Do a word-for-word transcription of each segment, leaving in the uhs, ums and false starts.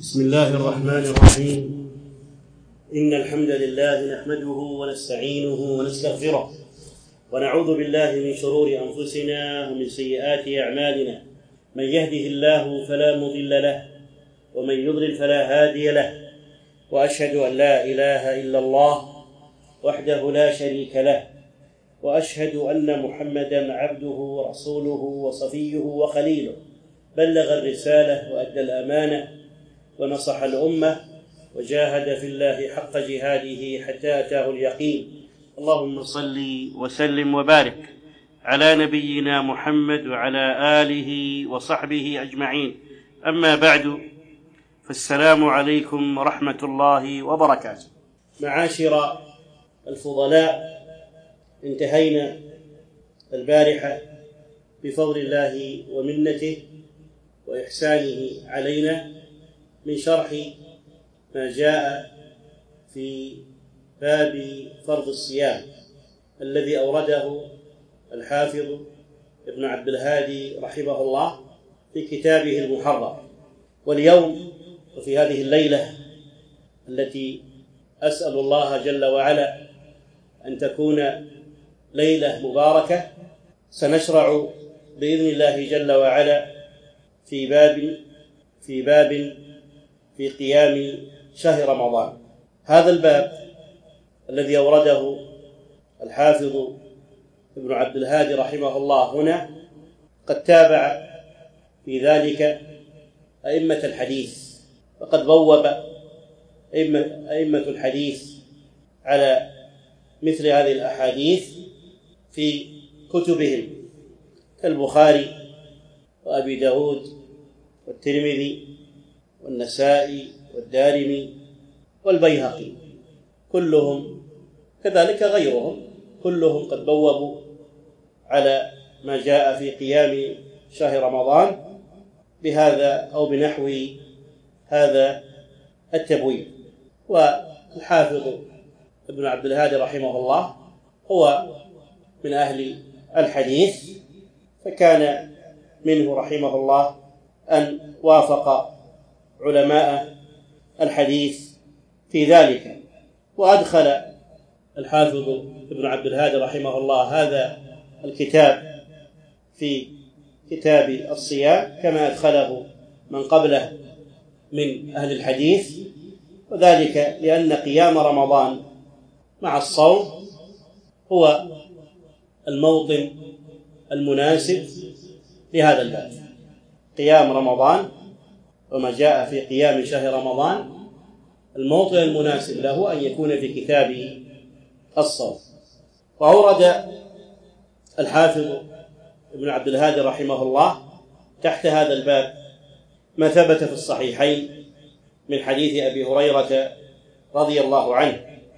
بسم الله الرحمن الرحيم. إن الحمد لله نحمده ونستعينه ونستغفره ونعوذ بالله من شرور أنفسنا ومن سيئات أعمالنا. من يهده الله فلا مضل له ومن يضلل فلا هادي له، وأشهد أن لا إله إلا الله وحده لا شريك له، وأشهد أن محمدًا عبده ورسوله وصفيه وخليله، بلغ الرسالة وأدى الأمانة ونصح الأمة وجاهد في الله حق جهاده حتى أتاه اليقين. اللهم صل وسلم وبارك على نبينا محمد وعلى آله وصحبه أجمعين. أما بعد، فالسلام عليكم ورحمة الله وبركاته. معاشر الفضلاء، انتهينا البارحة بفضل الله ومنته وإحسانه علينا من شرح ما جاء في باب فرض الصيام الذي أورده الحافظ ابن عبد الهادي رحمه الله في كتابه المحرر. واليوم وفي هذه الليلة التي أسأل الله جل وعلا أن تكون ليلة مباركة، سنشرع بإذن الله جل وعلا في باب في باب في قيام شهر رمضان. هذا الباب الذي أورده الحافظ ابن عبد الهادي رحمه الله هنا قد تابع في ذلك أئمة الحديث، فقد بوب أئمة الحديث على مثل هذه الأحاديث في كتبهم كالبخاري وأبي داود والترمذي والنسائي والدارمي والبيهقي، كلهم كذلك غيرهم، كلهم قد بوبوا على ما جاء في قيام شهر رمضان بهذا أو بنحو هذا التبويب. والحافظ ابن عبد الهادي رحمه الله هو من أهل الحديث، فكان منه رحمه الله أن وافق علماء الحديث في ذلك. وأدخل الحافظ ابن عبد الهادي رحمه الله هذا الكتاب في كتاب الصيام كما أدخله من قبله من أهل الحديث، وذلك لأن قيام رمضان مع الصوم هو الموطن المناسب لهذا الباب. قيام رمضان وما جاء في قيام شهر رمضان الموطن المناسب له أن يكون في كتاب الصوم. وأورد الحافظ ابن عبد الهادي رحمه الله تحت هذا الباب ما ثبت في الصحيحين من حديث أبي هريرة رضي الله عنه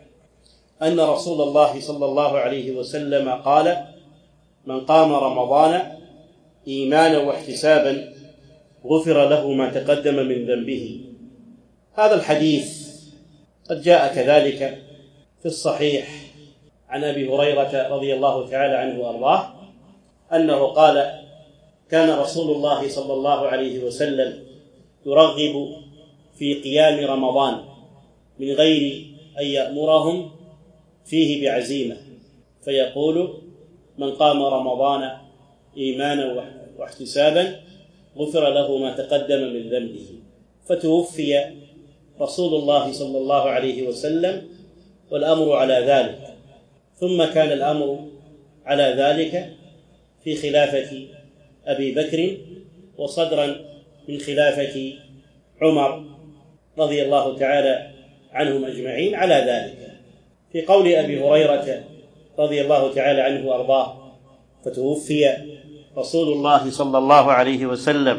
أن رسول الله صلى الله عليه وسلم قال: من قام رمضان إيمانا واحتسابا غفر له ما تقدم من ذنبه. هذا الحديث قد جاء كذلك في الصحيح عن أبي هريرة رضي الله تعالى عنه وأرضاه أنه قال: كان رسول الله صلى الله عليه وسلم يرغب في قيام رمضان من غير أن يأمرهم فيه بعزيمة، فيقول: من قام رمضان إيمانا واحتسابا غفر له ما تقدم من ذنبه. فتوفي رسول الله صلى الله عليه وسلم والأمر على ذلك، ثم كان الأمر على ذلك في خلافة أبي بكر وصدرا من خلافة عمر رضي الله تعالى عنهم أجمعين على ذلك. في قول أبي هريرة رضي الله تعالى عنه وأرضاه: فتوفي رسول الله صلى الله عليه وسلم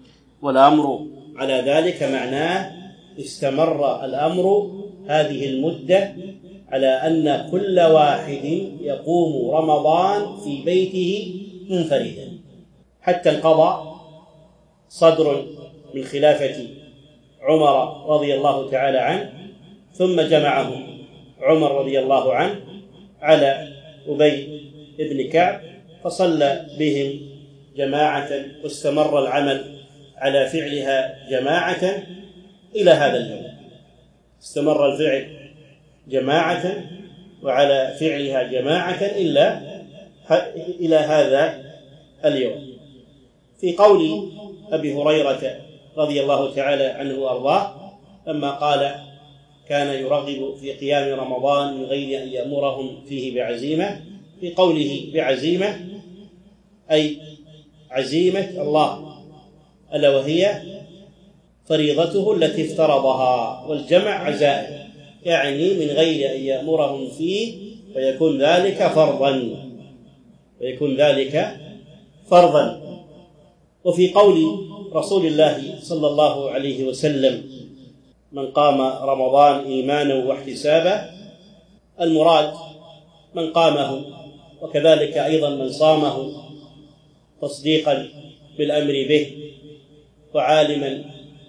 والأمر على ذلك، معناه استمر الأمر هذه المدة على أن كل واحد يقوم رمضان في بيته منفردا، حتى انقضى صدر من خلافة عمر رضي الله تعالى عنه، ثم جمعهم عمر رضي الله عنه على أبي بن كعب فصلى بهم جماعة، واستمر العمل على فعلها جماعة إلى هذا اليوم، استمر الفعل جماعة وعلى فعلها جماعة إلا إلى هذا اليوم. في قول أبي هريرة رضي الله تعالى عنه وأرضاه لما قال كان يرغب في قيام رمضان من غير أن يأمرهم فيه بعزيمة، في قوله بعزيمة أي عزيمة الله ألا وهي فريضته التي افترضها، والجمع عزائم، يعني من غير أن يأمرهم فيه ويكون ذلك فرضا ويكون ذلك فرضا. وفي قول رسول الله صلى الله عليه وسلم من قام رمضان إيمانا واحتسابا، المراد من قامه وكذلك أيضا من صامه تصديقا بالأمر به وعالما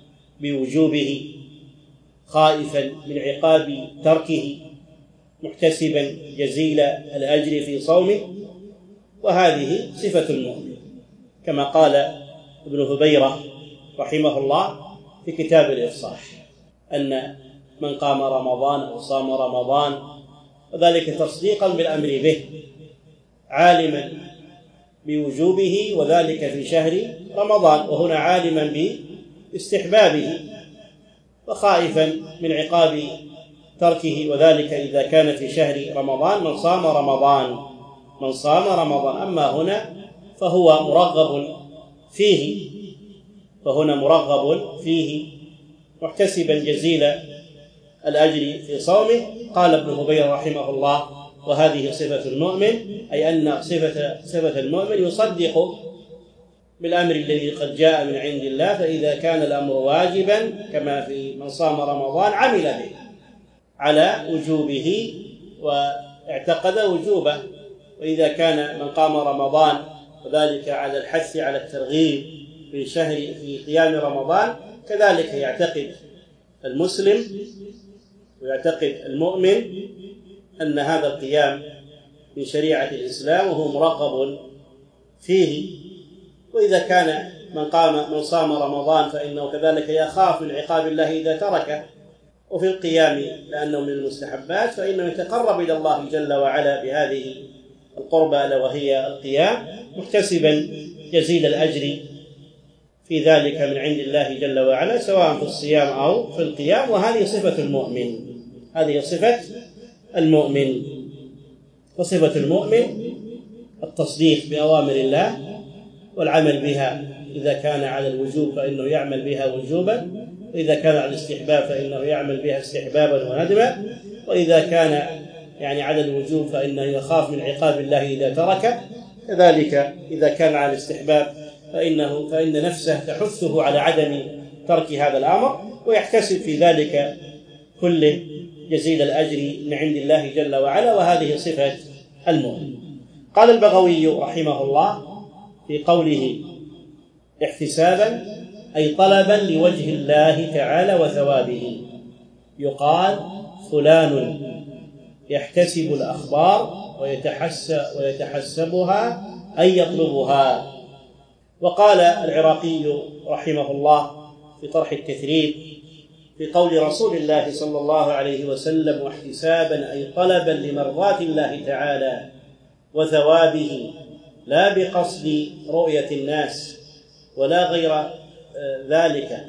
بوجوبه خائفا من عقاب تركه محتسبا جزيل الأجر في صومه، وهذه صفة المؤمن كما قال ابن هبيرة رحمه الله في كتاب الإفصاح أن من قام رمضان أو صام رمضان وذلك تصديقا بالأمر به عالما بوجوبه وذلك في شهر رمضان، وهنا عالما باستحبابه وخائفا من عقاب تركه وذلك إذا كان في شهر رمضان من صام رمضان من صام رمضان. أما هنا فهو مرغب فيه فهنا مرغب فيه محتسبا جزيل الأجر في صومه. قال ابن هبيرة رحمه الله وهذه صفة المؤمن، أي أن صفة, صفة المؤمن يصدق بالأمر الذي قد جاء من عند الله، فإذا كان الأمر واجبا كما في من صام رمضان عمل به على وجوبه واعتقد وجوبه، وإذا كان من قام رمضان وذلك على الحث على الترغيب في شهر في قيام رمضان كذلك يعتقد المسلم ويعتقد المؤمن أن هذا القيام من شريعة الإسلام وهو مرغب فيه. وإذا كان من قام من صام رمضان فإنه كذلك يخاف من عقاب الله إذا تركه، وفي القيام لأنه من المستحبات فإنه يتقرب إلى الله جل وعلا بهذه القربة ألا وهي القيام محتسبا جزيل الأجر في ذلك من عند الله جل وعلا سواء في الصيام أو في القيام. وهذه صفة المؤمن هذه صفة المؤمن وصفة المؤمن التصديق بأوامر الله والعمل بها، إذا كان على الوجوب فإنه يعمل بها وجوبا، وإذا كان على الاستحباب فإنه يعمل بها استحبابا وندبا، وإذا كان يعني على الوجوب فإنه يخاف من عقاب الله إذا ترك، كذلك إذا كان على الاستحباب فإنه فإن نفسه تحثه على عدم ترك هذا الأمر ويحتسب في ذلك كل جزيل الأجر من عند الله جل وعلا، وهذه صفة المؤمن. قال البغوي رحمه الله في قوله احتسابا أي طلبا لوجه الله تعالى وثوابه، يقال فلان يحتسب الأخبار ويتحسب ويتحسبها أي يطلبها. وقال العراقي رحمه الله في طرح التثريب في قول رسول الله صلى الله عليه وسلم واحتسابا أي طلبا لمرضاة الله تعالى وثوابه لا بقصد رؤية الناس ولا غير ذلك.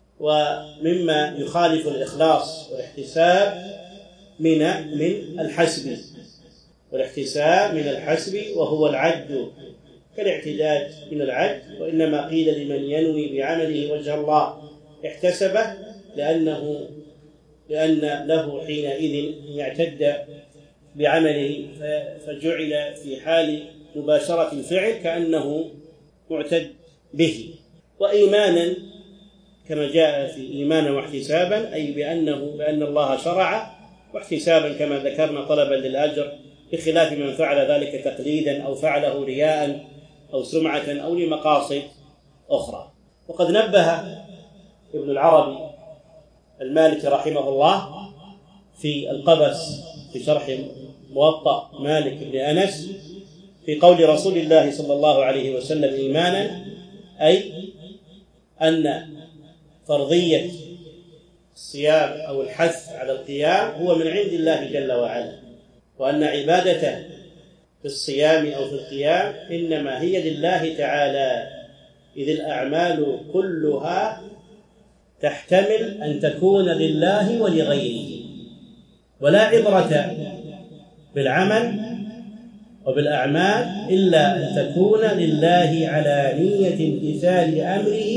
ومما يخالف الإخلاص والاحتساب من من الحسب، والاحتساب من الحسب وهو العد كالاعتداد من العد، وإنما قيل لمن ينوي بعمله وجه الله احتسبه لأنه لأن له حينئذ يعتد بعمله فجعل في حال مباشرة الفعل كأنه معتد به. وإيمانا كما جاء في إيمانا واحتسابا أي بأنه بأن الله شرع، واحتسابا كما ذكرنا طلبا للأجر، بخلاف من فعل ذلك تقليدا أو فعله رياء أو سمعة أو لمقاصد أخرى. وقد نبه ابن العربي المالكي رحمه الله في القبس في شرح موطأ مالك بن أنس في قول رسول الله صلى الله عليه وسلم إيمانا أي أن فرضية الصيام أو الحث على القيام هو من عند الله جل وعلا، وأن عبادته في الصيام أو في القيام إنما هي لله تعالى، إذ الأعمال كلها تحتمل أن تكون لله ولغيره، ولا عبرة بالعمل وبالأعمال إلا أن تكون لله على نية امتثال أمره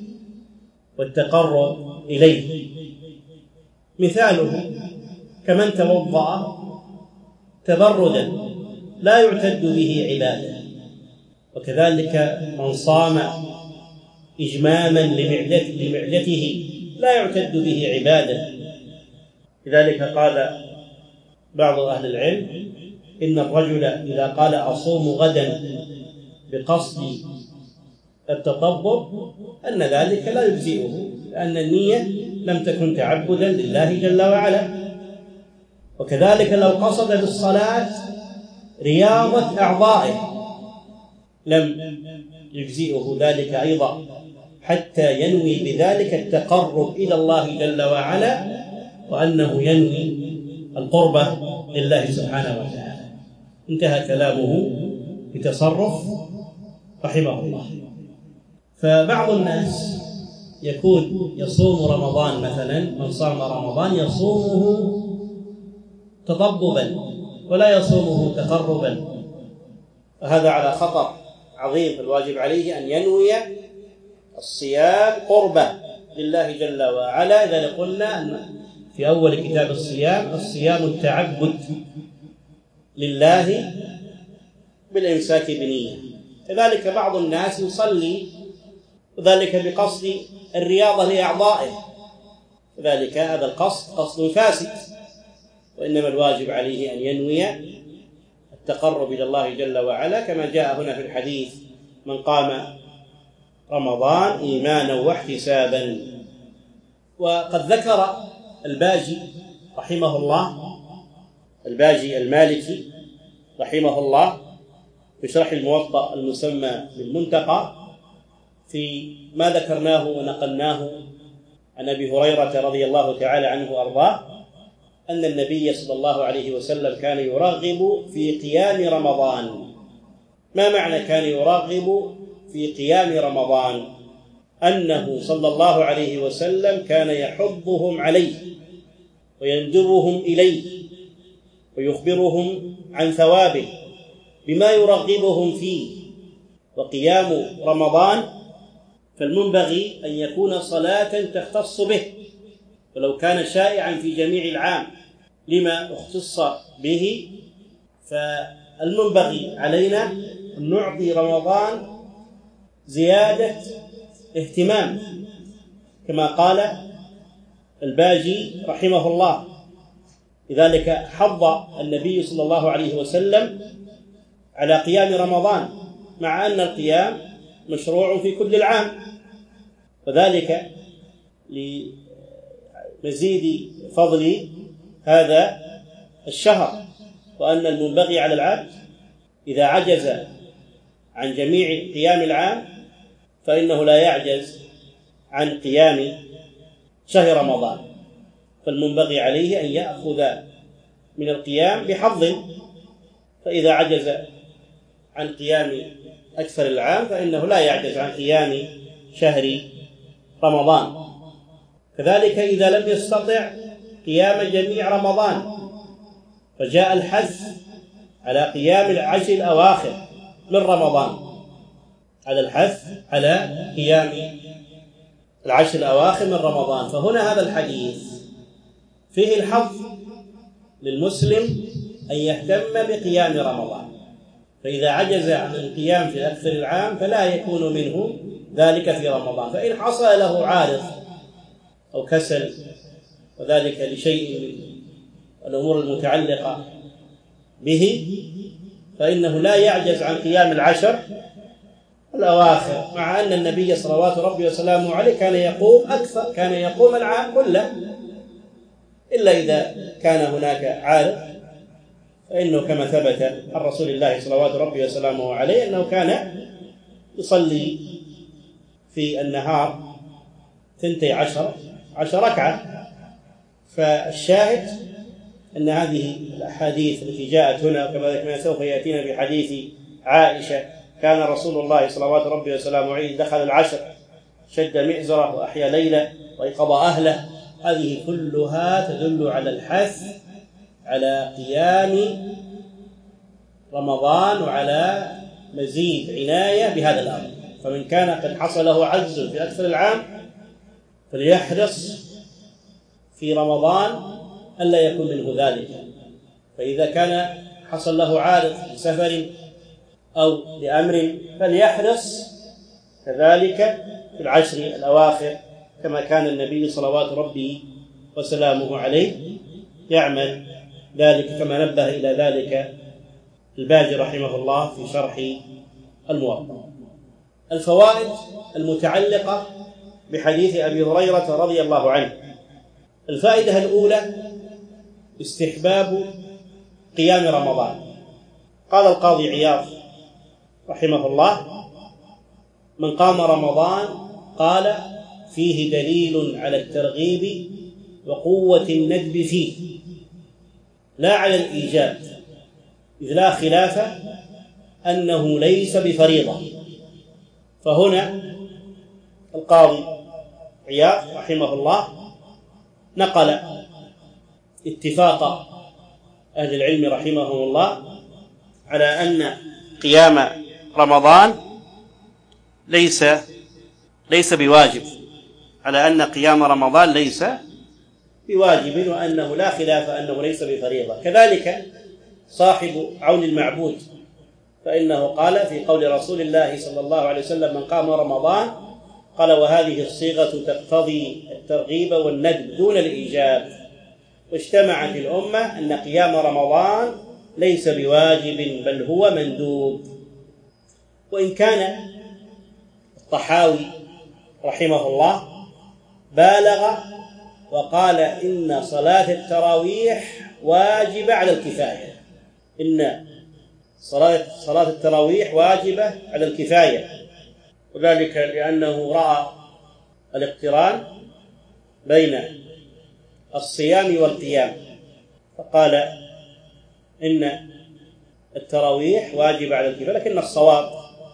والتقرب إليه. مثاله كمن توضأ تبردا لا يعتد به عبادة، وكذلك من صام إجماما لمعدته لا يعتد به عبادة. لذلك قال بعض أهل العلم إن الرجل إذا قال أصوم غدا بقصد التطبع أن ذلك لا يجزئه، لأن النية لم تكن تعبدا لله جل وعلا. وكذلك لو قصد بالصلاة رياضة أعضائه لم يجزئه ذلك أيضا، حتى ينوي بذلك التقرب إلى الله جل وعلا، وأنه ينوي القربة لله سبحانه وتعالى. انتهى كلامه بتصرف رحمه الله. فبعض الناس يكون يصوم رمضان مثلا، من صام رمضان يصومه تطببا ولا يصومه تقربا، وهذا على خطر عظيم. الواجب عليه أن ينوي الصيام قربة لله جل وعلا. إذا قلنا أن في أول كتاب الصيام الصيام التعبد لله بالإمساك بنية. كذلك بعض الناس يصلي وذلك بقصد الرياضة لأعضائه، كذلك هذا القصد قصد فاسد، وإنما الواجب عليه أن ينوي التقرب إلى الله جل وعلا، كما جاء هنا في الحديث: من قام رمضان إيمانا واحتسابا. وقد ذكر الباجي رحمه الله، الباجي المالكي رحمه الله، في شرح الموطأ المسمى بالمنتقى، في ما ذكرناه ونقلناه عن أبي هريرة رضي الله تعالى عنه وأرضاه أن النبي صلى الله عليه وسلم كان يرغب في قيام رمضان. ما معنى كان يرغب في قيام رمضان؟ أنه صلى الله عليه وسلم كان يحضهم عليه ويندبهم إليه ويخبرهم عن ثوابه بما يرغبهم فيه. وقيام رمضان فالمنبغي أن يكون صلاة تختص به، ولو كان شائعا في جميع العام لما اختص به، فالمنبغي علينا أن نعطي رمضان زيادة اهتمام، كما قال الباجي رحمه الله. لذلك حض النبي صلى الله عليه وسلم على قيام رمضان، مع أن القيام مشروع في كل العام، وذلك لمزيد فضل هذا الشهر، وأن المنبغي على العبد إذا عجز عن جميع قيام العام فإنه لا يعجز عن قيام شهر رمضان، فالمنبغي عليه أن يأخذ من القيام بحظ، فإذا عجز عن قيام أكثر العام فإنه لا يعجز عن قيام شهر رمضان. كذلك إذا لم يستطع قيام جميع رمضان فجاء الحث على قيام العشر الأواخر من رمضان، على الحث على قيام العشر الأواخر من رمضان. فهنا هذا الحديث فيه الحظ للمسلم أن يهتم بقيام رمضان، فإذا عجز عن القيام في أكثر العام فلا يكون منه ذلك في رمضان. فإن حصل له عارض أو كسل وذلك لشيء من الأمور المتعلقة به فإنه لا يعجز عن قيام العشر الأواخر، مع أن النبي صلوات ربي وسلامه عليه كان يقوم أكثر، كان يقوم العام كله، إلا إذا كان هناك عارض، فإنه كما ثبت عن رسول الله صلوات ربي وسلامه عليه أنه كان يصلي في النهار ثنتي عشر عشر ركعة، فالشاهد أن هذه الأحاديث التي جاءت هنا كما سوف يأتينا في حديث عائشة كان رسول الله صلوات ربي وسلامه عليه دخل العشر شد مئزره وأحيا ليلة وأيقظ أهله، هذه كلها تدل على الحث على قيام رمضان وعلى مزيد عناية بهذا الأمر. فمن كان قد حصل له عجز في أكثر العام فليحرص في رمضان ألا يكون منه ذلك، فإذا كان حصل له عارض لسفر أو لأمر فليحرص كذلك في العشر الأواخر كما كان النبي صلوات ربي وسلامه عليه يعمل ذلك، كما نبه إلى ذلك الباجي رحمه الله في شرح الموطأ. الفوائد المتعلقة بحديث أبي هريرة رضي الله عنه: الفائدة الأولى استحباب قيام رمضان. قال القاضي عياض رحمه الله: من قام رمضان قال فيه دليل على الترغيب وقوة الندب فيه لا على الإيجاب، إذ لا خلاف أنه ليس بفريضة. فهنا القاضي عياض رحمه الله نقل اتفاق أهل العلم رحمهم الله على أن قيام رمضان ليس ليس بواجب، على أن قيام رمضان ليس بواجب، وأنه لا خلاف أنه ليس بفريضة. كذلك صاحب عون المعبود فإنه قال في قول رسول الله صلى الله عليه وسلم: من قام رمضان قال وهذه الصيغة تقتضي الترغيب والندب دون الإيجاب، واجتمعت الأمة أن قيام رمضان ليس بواجب بل هو مندوب. وإن كان الطحاوي رحمه الله بالغ وقال إن صلاة التراويح واجبة على الكفاية، إن صلاة صلاة التراويح واجبة على الكفاية، وذلك لأنه رأى الاقتران بين الصيام والقيام، فقال إن التراويح واجبة على الكفاية. لكن الصواب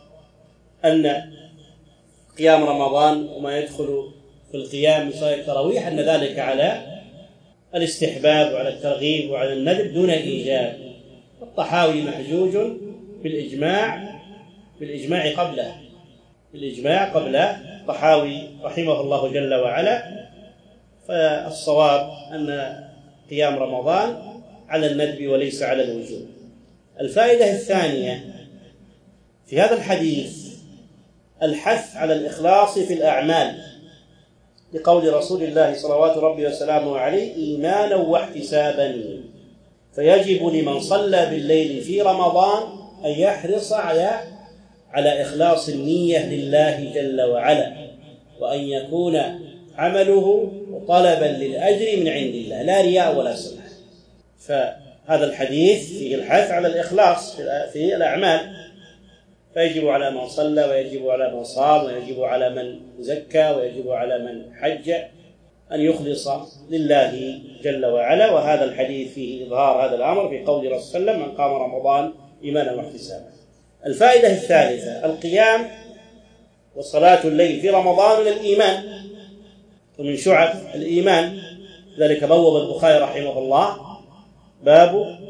أن قيام رمضان وما يدخل في القيام من صلاة التراويح أن ذلك على الاستحباب وعلى الترغيب وعلى الندب دون إيجاب. الطحاوي محجوج بالإجماع بالإجماع قبله بالإجماع قبل الطحاوي رحمه الله جل وعلا. فالصواب أن قيام رمضان على الندب وليس على الوجوب. الفائدة الثانية في هذا الحديث الحث على الإخلاص في الأعمال، لقول رسول الله صلوات ربي وسلامه عليه: إيمانا واحتسابا. فيجب لمن صلى بالليل في رمضان أن يحرص على على إخلاص النية لله جل وعلا، وأن يكون عمله طلبا للأجر من عند الله لا رياء ولا سمعة. فهذا الحديث فيه الحث على الإخلاص في الأعمال، فيجب على من صلى ويجب على من صام ويجب على من زكى ويجب على من حج أن يخلص لله جل وعلا. وهذا الحديث فيه إظهار هذا الأمر في قول رسول الله من قام رمضان إيمانا واحتسابا. الفائدة الثالثة القيام وصلاة الليل في رمضان من الإيمان ومن شعب الإيمان، ذلك بوب البخاري رحمه الله باب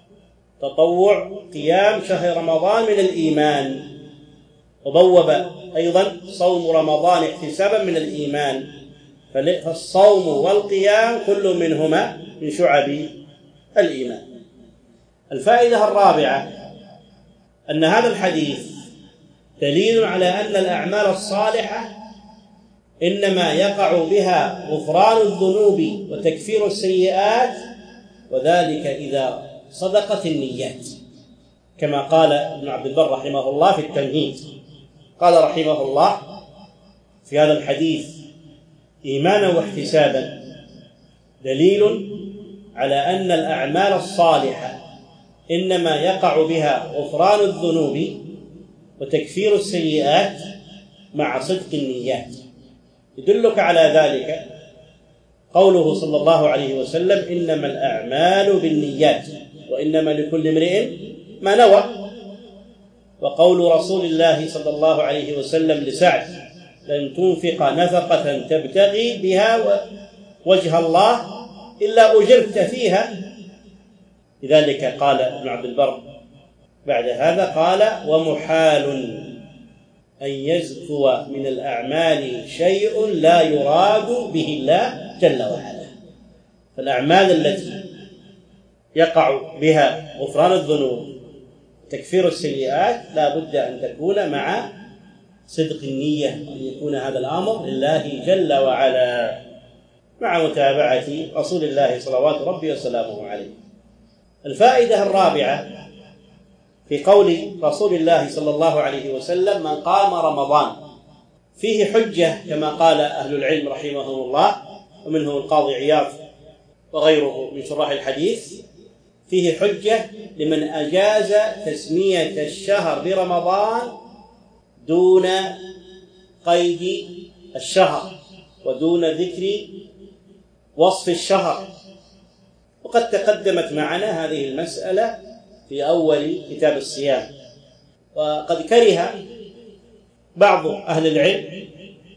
تطوع قيام شهر رمضان من الإيمان، وبوب أيضا صوم رمضان احتسابا من الإيمان. فالصوم والقيام كل منهما من شعب الإيمان. الفائدة الرابعة أن هذا الحديث دليل على أن الأعمال الصالحة إنما يقع بها غفران الذنوب وتكفير السيئات، وذلك إذا صدقت النيات، كما قال ابن عبد البر رحمه الله في التمهيد. قال رحمه الله في هذا الحديث: إيمانا واحتسابا دليل على أن الأعمال الصالحة إنما يقع بها غفران الذنوب وتكفير السيئات مع صدق النيات. يدلك على ذلك قوله صلى الله عليه وسلم: إنما الأعمال بالنيات وإنما لكل امرئ ما نوى. وقول رسول الله صلى الله عليه وسلم لسعد: لن تنفق نفقة تبتغي بها وجه الله إلا أجرت فيها. لذلك قال ابن عبد البر بعد هذا، قال: ومحال أن يزكو من الأعمال شيء لا يراد به الله جل وعلا. فالأعمال التي يقع بها غفران الذنوب تكفير السيئات لا بد أن تكون مع صدق النية، أن يكون هذا الأمر لله جل وعلا مع متابعة رسول الله صلوات ربي وسلامه عليه. الفائدة الرابعة في قول رسول الله صلى الله عليه وسلم: من قام رمضان، فيه حجة كما قال أهل العلم رحمهم الله، ومنهم القاضي عياض وغيره من شراح الحديث، فيه حجة لمن أجاز تسمية الشهر برمضان دون قيد الشهر ودون ذكر وصف الشهر. وقد تقدمت معنا هذه المسألة في أول كتاب الصيام. وقد كره بعض أهل العلم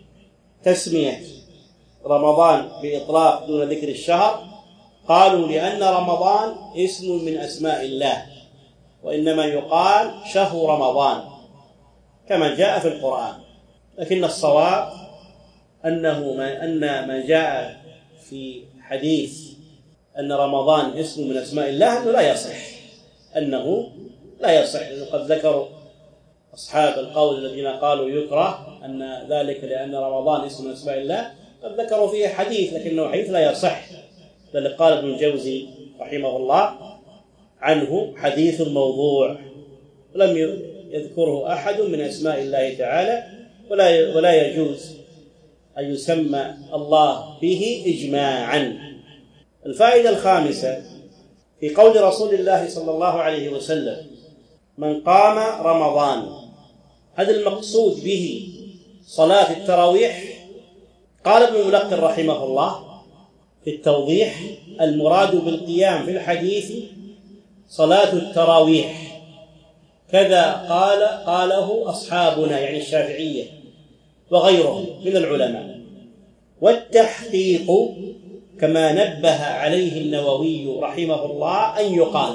تسمية رمضان بإطلاق دون ذكر الشهر، قالوا لأن رمضان اسم من أسماء الله، وإنما يقال شهر رمضان كما جاء في القرآن. لكن الصواب أنه ما أن ما جاء في حديث أن رمضان اسم من أسماء الله أنه لا يصح، أنه لا يصح، لأنه قد ذكروا أصحاب القول الذين قالوا يكره أن ذلك لأن رمضان اسم من أسماء الله، قد ذكروا فيه حديث لكنه حديث لا يصح، بل قال ابن الجوزي رحمه الله عنه حديث موضوع، ولم يذكره أحد من أسماء الله تعالى، ولا ولا يجوز أن يسمى الله به إجماعا. الفائدة الخامسة في قول رسول الله صلى الله عليه وسلم: من قام رمضان، هذا المقصود به صلاة التراويح. قال ابن الملقن رحمه الله في التوضيح: المراد بالقيام في الحديث صلاة التراويح، كذا قال قاله أصحابنا يعني الشافعية وغيرهم من العلماء. والتحقيق كما نبه عليه النووي رحمه الله أن يقال: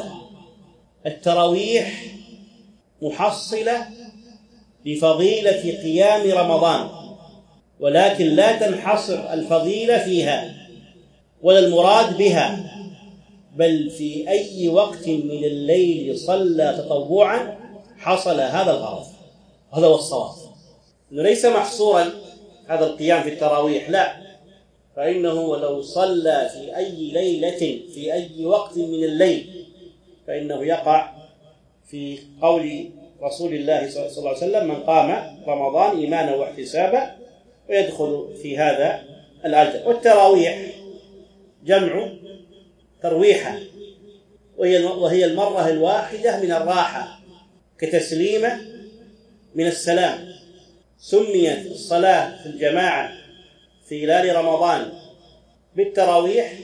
التراويح محصلة لفضيلة قيام رمضان، ولكن لا تنحصر الفضيلة فيها ولا المراد بها، بل في أي وقت من الليل صلى تطوعا حصل هذا الغرض. هذا هو الصواب، إنه ليس محصورا هذا القيام في التراويح، لا، فإنه ولو صلى في أي ليلة في أي وقت من الليل فإنه يقع في قول رسول الله صلى الله عليه وسلم: من قام رمضان إيمانا واحتسابا، ويدخل في هذا الأجر. والتراويح جمع ترويحة، وهي المرة الواحدة من الراحة كتسليمة من السلام. سميت الصلاة في الجماعة في هلال رمضان بالتراويح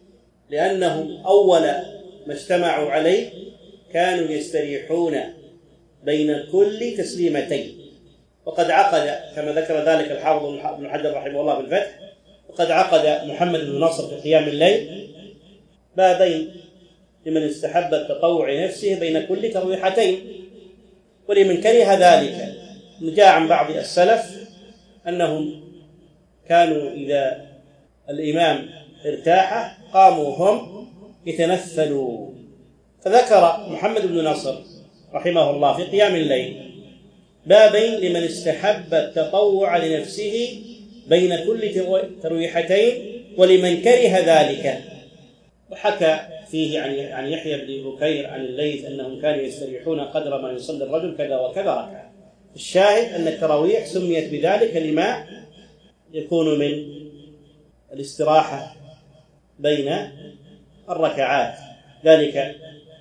لأنهم أول ما اجتمعوا عليه كانوا يستريحون بين كل تسليمتين. وقد عقد كما ذكر ذلك الحافظ ابن حجر رحمه الله في الفتح، وقد عقد محمد بن نصر في قيام الليل بابين لمن استحب التطوع نفسه بين كل ترويحتين، ولمن كره ذلك جاء عن بعض السلف أنهم كانوا إذا الإمام ارتاح قاموا هم يتنفلوا. فذكر محمد بن نصر رحمه الله في قيام الليل بابين لمن استحب التطوع لنفسه بين كل ترويحتين ولمن كره ذلك. وحكى فيه عن يحيى بن بكير عن الليث أنهم كانوا يستريحون قدر ما يصلي الرجل كذا وكذا ركعة. الشاهد أن التراويح سميت بذلك لما يكون من الاستراحة بين الركعات. ذلك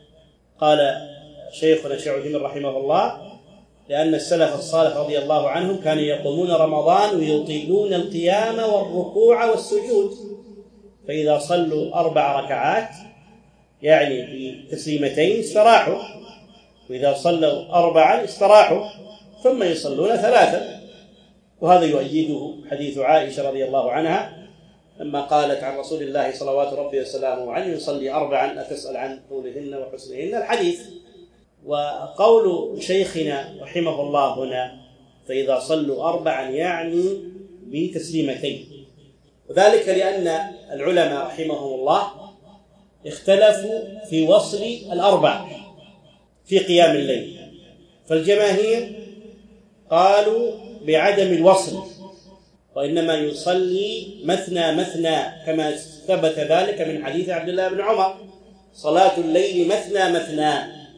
قال شيخنا شيخ عثيمين رحمه الله: لأن السلف الصالح رضي الله عنهم كانوا يقومون رمضان ويطيلون القيام والركوع والسجود، فإذا صلوا أربع ركعات يعني في تسليمتين استراحوا، وإذا صلوا أربعا استراحوا، ثم يصلون ثلاثا. وهذا يؤيده حديث عائشة رضي الله عنها لما قالت عن رسول الله صلوات ربي وسلامه عليه يصلي أربعا أتسأل عن طولهن وحسنهن الحديث. وقول شيخنا رحمه الله هنا فإذا صلوا أربعا يعني بتسليمتين، وذلك لأن العلماء رحمهم الله اختلفوا في وصل الأربع في قيام الليل، فالجماهير قالوا بعدم الوصل، وإنما يصلي مثنى مثنى كما ثبت ذلك من حديث عبد الله بن عمر صلاة الليل مثنى مثنى.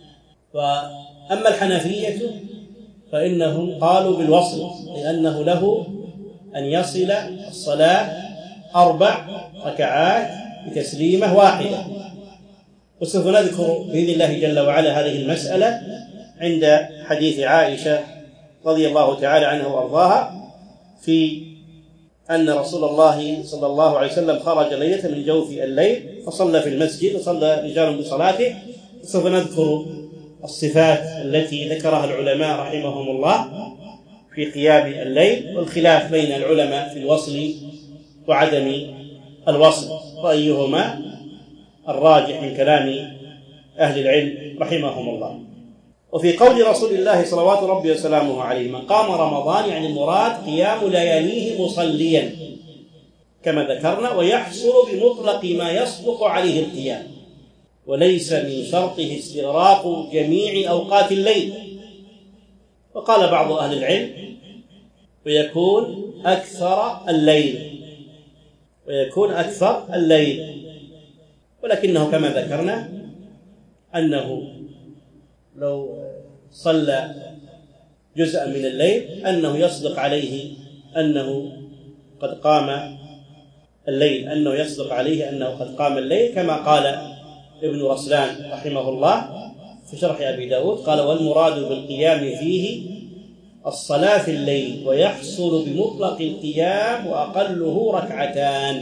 وأما الحنفية فإنهم قالوا بالوصل، لأنه له أن يصل الصلاة أربع ركعات بتسليمة واحدة. وسوف نذكر بإذن الله جل وعلا هذه المسألة عند حديث عائشة رضي الله تعالى عنها وأرضاها في أن رسول الله صلى الله عليه وسلم خرج ليلة من جوف الليل فصلى في المسجد وصلى رجال بصلاته. سوف نذكر الصفات التي ذكرها العلماء رحمهم الله في قيام الليل، والخلاف بين العلماء في الوصل وعدم الوصل، وأيهما الراجح من كلام أهل العلم رحمهم الله. وفي قول رسول الله صلوات ربي وسلامه عليه من قام رمضان يعني المراد قيام لياليه مصليا كما ذكرنا، ويحصل بمطلق ما يصدق عليه القيام، وليس من شرطه استغراق جميع أوقات الليل. وقال بعض أهل العلم ويكون أكثر الليل ويكون أكثر الليل ولكنه كما ذكرنا أنه لو صلى جزءا من الليل أنه يصدق عليه أنه قد قام الليل أنه يصدق عليه أنه قد قام الليل كما قال ابن رسلان رحمه الله في شرح أبي داود قال والمراد بالقيام فيه الصلاة في الليل ويحصل بمطلق القيام وأقله ركعتان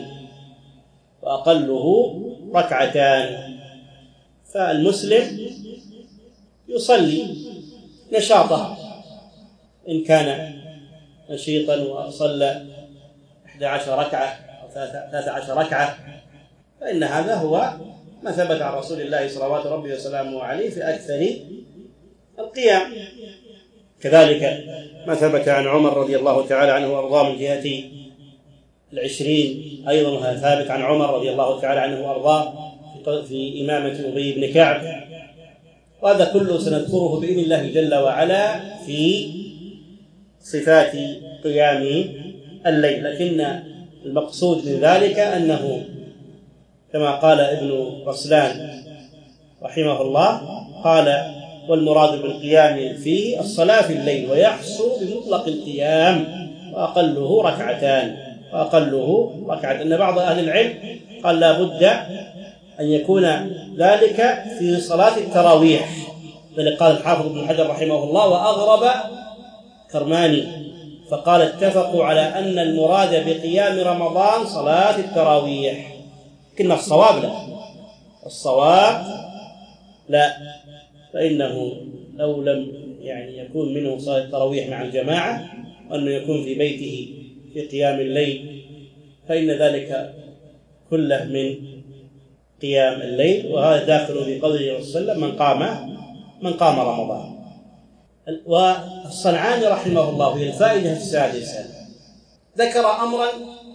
وأقله ركعتان. فالمسلم يصلي نشاطه إن كان نشيطا وصلى إحدى عشر ركعة أو ثلاثة عشر ركعة فإن هذا هو ما ثبت عن رسول الله صلوات ربه وسلامه عليه في أكثر القيام. كذلك ما ثبت عن عمر رضي الله تعالى عنه وأرضاه من جهة العشرين أيضا ثابت عن عمر رضي الله تعالى عنه وأرضاه في إمامة أبي بن كعب. وهذا كله سنذكره بإذن الله جل وعلا في صفات قيام الليل، لكن المقصود من ذلك أنه كما قال ابن رسلان رحمه الله قال والمراد بالقيام فيه الصلاة في الليل ويحصل بمطلق القيام وأقله ركعتان وأقله ركعتان. أن بعض أهل العلم قال لا بد أن يكون ذلك في صلاة التراويح، بل قال الحافظ ابن حجر رحمه الله وأغرب كرماني فقال اتفقوا على أن المراد بقيام رمضان صلاة التراويح، لكن الصواب لا الصواب لا فإنه لو لم يعني يكون منه صلاة التراويح مع الجماعة وأنه يكون في بيته في قيام الليل فإن ذلك كله من قيام الليل، وهذا داخل في قوله صلى الله عليه وسلم من قام من قام رمضان. والصنعاني رحمه الله في الفائدة السادسة ذكر أمرا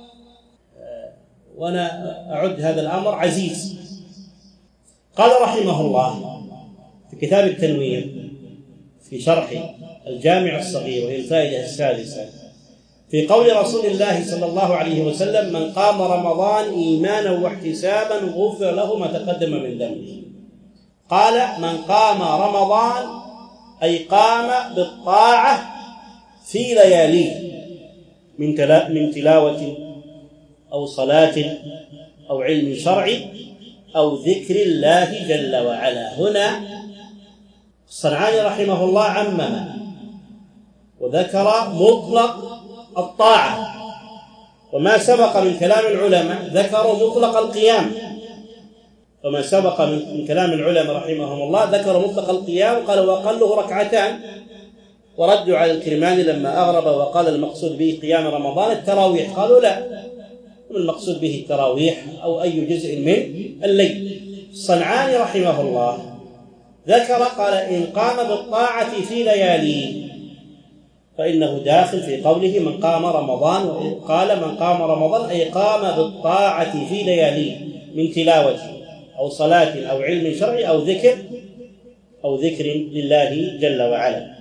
وأنا أعد هذا الأمر عزيز. قال رحمه الله في كتاب التنوير في شرح الجامع الصغير وهي الفائدة السادسة في قول رسول الله صلى الله عليه وسلم من قام رمضان إيمانا واحتسابا غفر له ما تقدم من ذنبه. قال من قام رمضان أي قام بالطاعة في لياليه من من تلاوة أو صلاة أو علم شرعي أو ذكر الله جل وعلا. هنا الصنعاني رحمه الله عمم وذكر مطلق الطاعة وما سبق من كلام العلماء ذكروا مطلق القيام، وما سبق من كلام العلماء رحمهم الله ذكروا مطلق القيام، قالوا وأقله ركعتان، وردوا على الكرماني لما أغرب وقال المقصود به قيام رمضان التراويح، قالوا لا، المقصود به التراويح أو أي جزء من الليل. الصنعاني رحمه الله ذكر قال إن قام بالطاعة في ليالي فإنه داخل في قوله من قام رمضان، قال من قام رمضان أي قام بالطاعة في ليالي من تلاوة أو صلاة أو علم شرعي أو ذكر أو ذكر لله جل وعلا.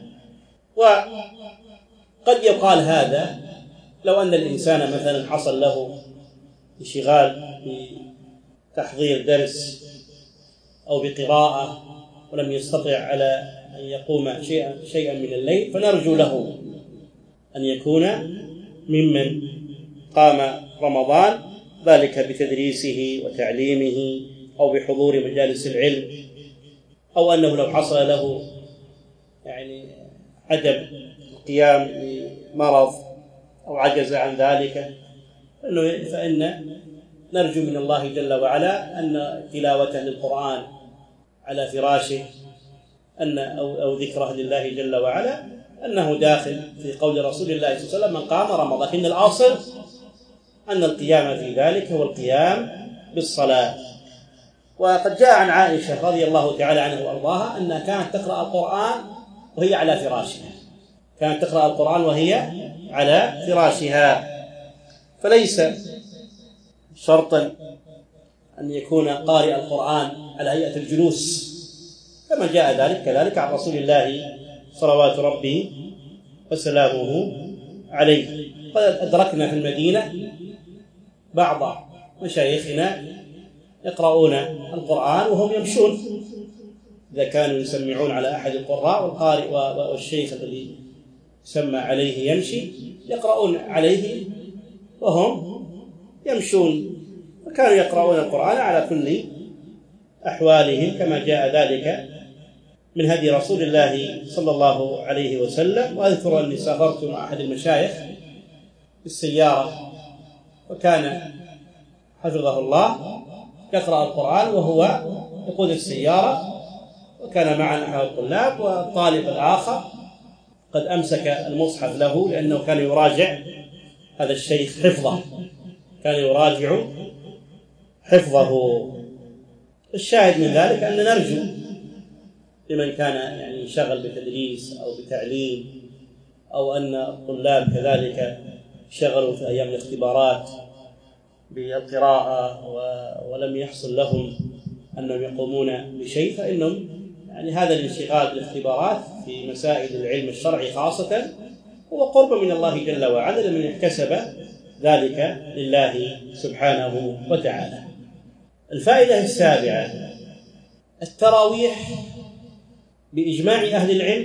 وقد يقال هذا لو أن الإنسان مثلا حصل له انشغال بتحضير درس أو بقراءة ولم يستطع على أن يقوم شيئا شيئا من الليل، فنرجو له أن يكون ممن قام رمضان، ذلك بتدريسه وتعليمه أو بحضور مجالس العلم، أو أنه لو حصل له يعني عدم القيام بمرض أو عجز عن ذلك فإن نرجو من الله جل وعلا أن تلاوته للقرآن على فراشه أن أو, أو ذكره لله جل وعلا أنه داخل في قول رسول الله صلى الله عليه وسلم من قام رمضان، لكن الأصل أن القيام في ذلك هو القيام بالصلاة. وقد جاء عن عائشة رضي الله تعالى عنها وأرضاها أنها كانت تقرأ القرآن وهي على فراشها، كانت تقرأ القرآن وهي على فراشها، فليس شرطا أن يكون قارئ القرآن على هيئة الجلوس كما جاء ذلك كذلك عن رسول الله صلوات ربي وسلامه عليه. قد أدركنا في المدينة بعض مشايخنا يقرؤون القرآن وهم يمشون، إذا كانوا يسمعون على أحد القراء والقارئ والشيخ الذي سمى عليه يمشي يقرؤون عليه وهم يمشون، وكانوا يقرؤون القرآن على كل أحوالهم كما جاء ذلك من هدي رسول الله صلى الله عليه وسلم. وأذكر أني سافرت مع أحد المشايخ بالسيارة وكان حفظه الله يقرأ القرآن وهو يقود السيارة، وكان معنا أحد الطلاب والطالب الآخر قد أمسك المصحف له لأنه كان يراجع هذا الشيخ حفظه، كان يراجع حفظه. الشاهد من ذلك أن نرجو لمن كان يعني شغل بتدريس أو بتعليم أو أن الطلاب كذلك شغلوا في أيام الاختبارات بالقراءة ولم يحصل لهم أنهم يقومون بشيء، فإنهم يعني هذا الانشغال بالاختبارات في مسائل العلم الشرعي خاصة هو قرب من الله جل وعلا لمن اكتسب ذلك لله سبحانه وتعالى. الفائدة السابعة التراويح بإجماع أهل العلم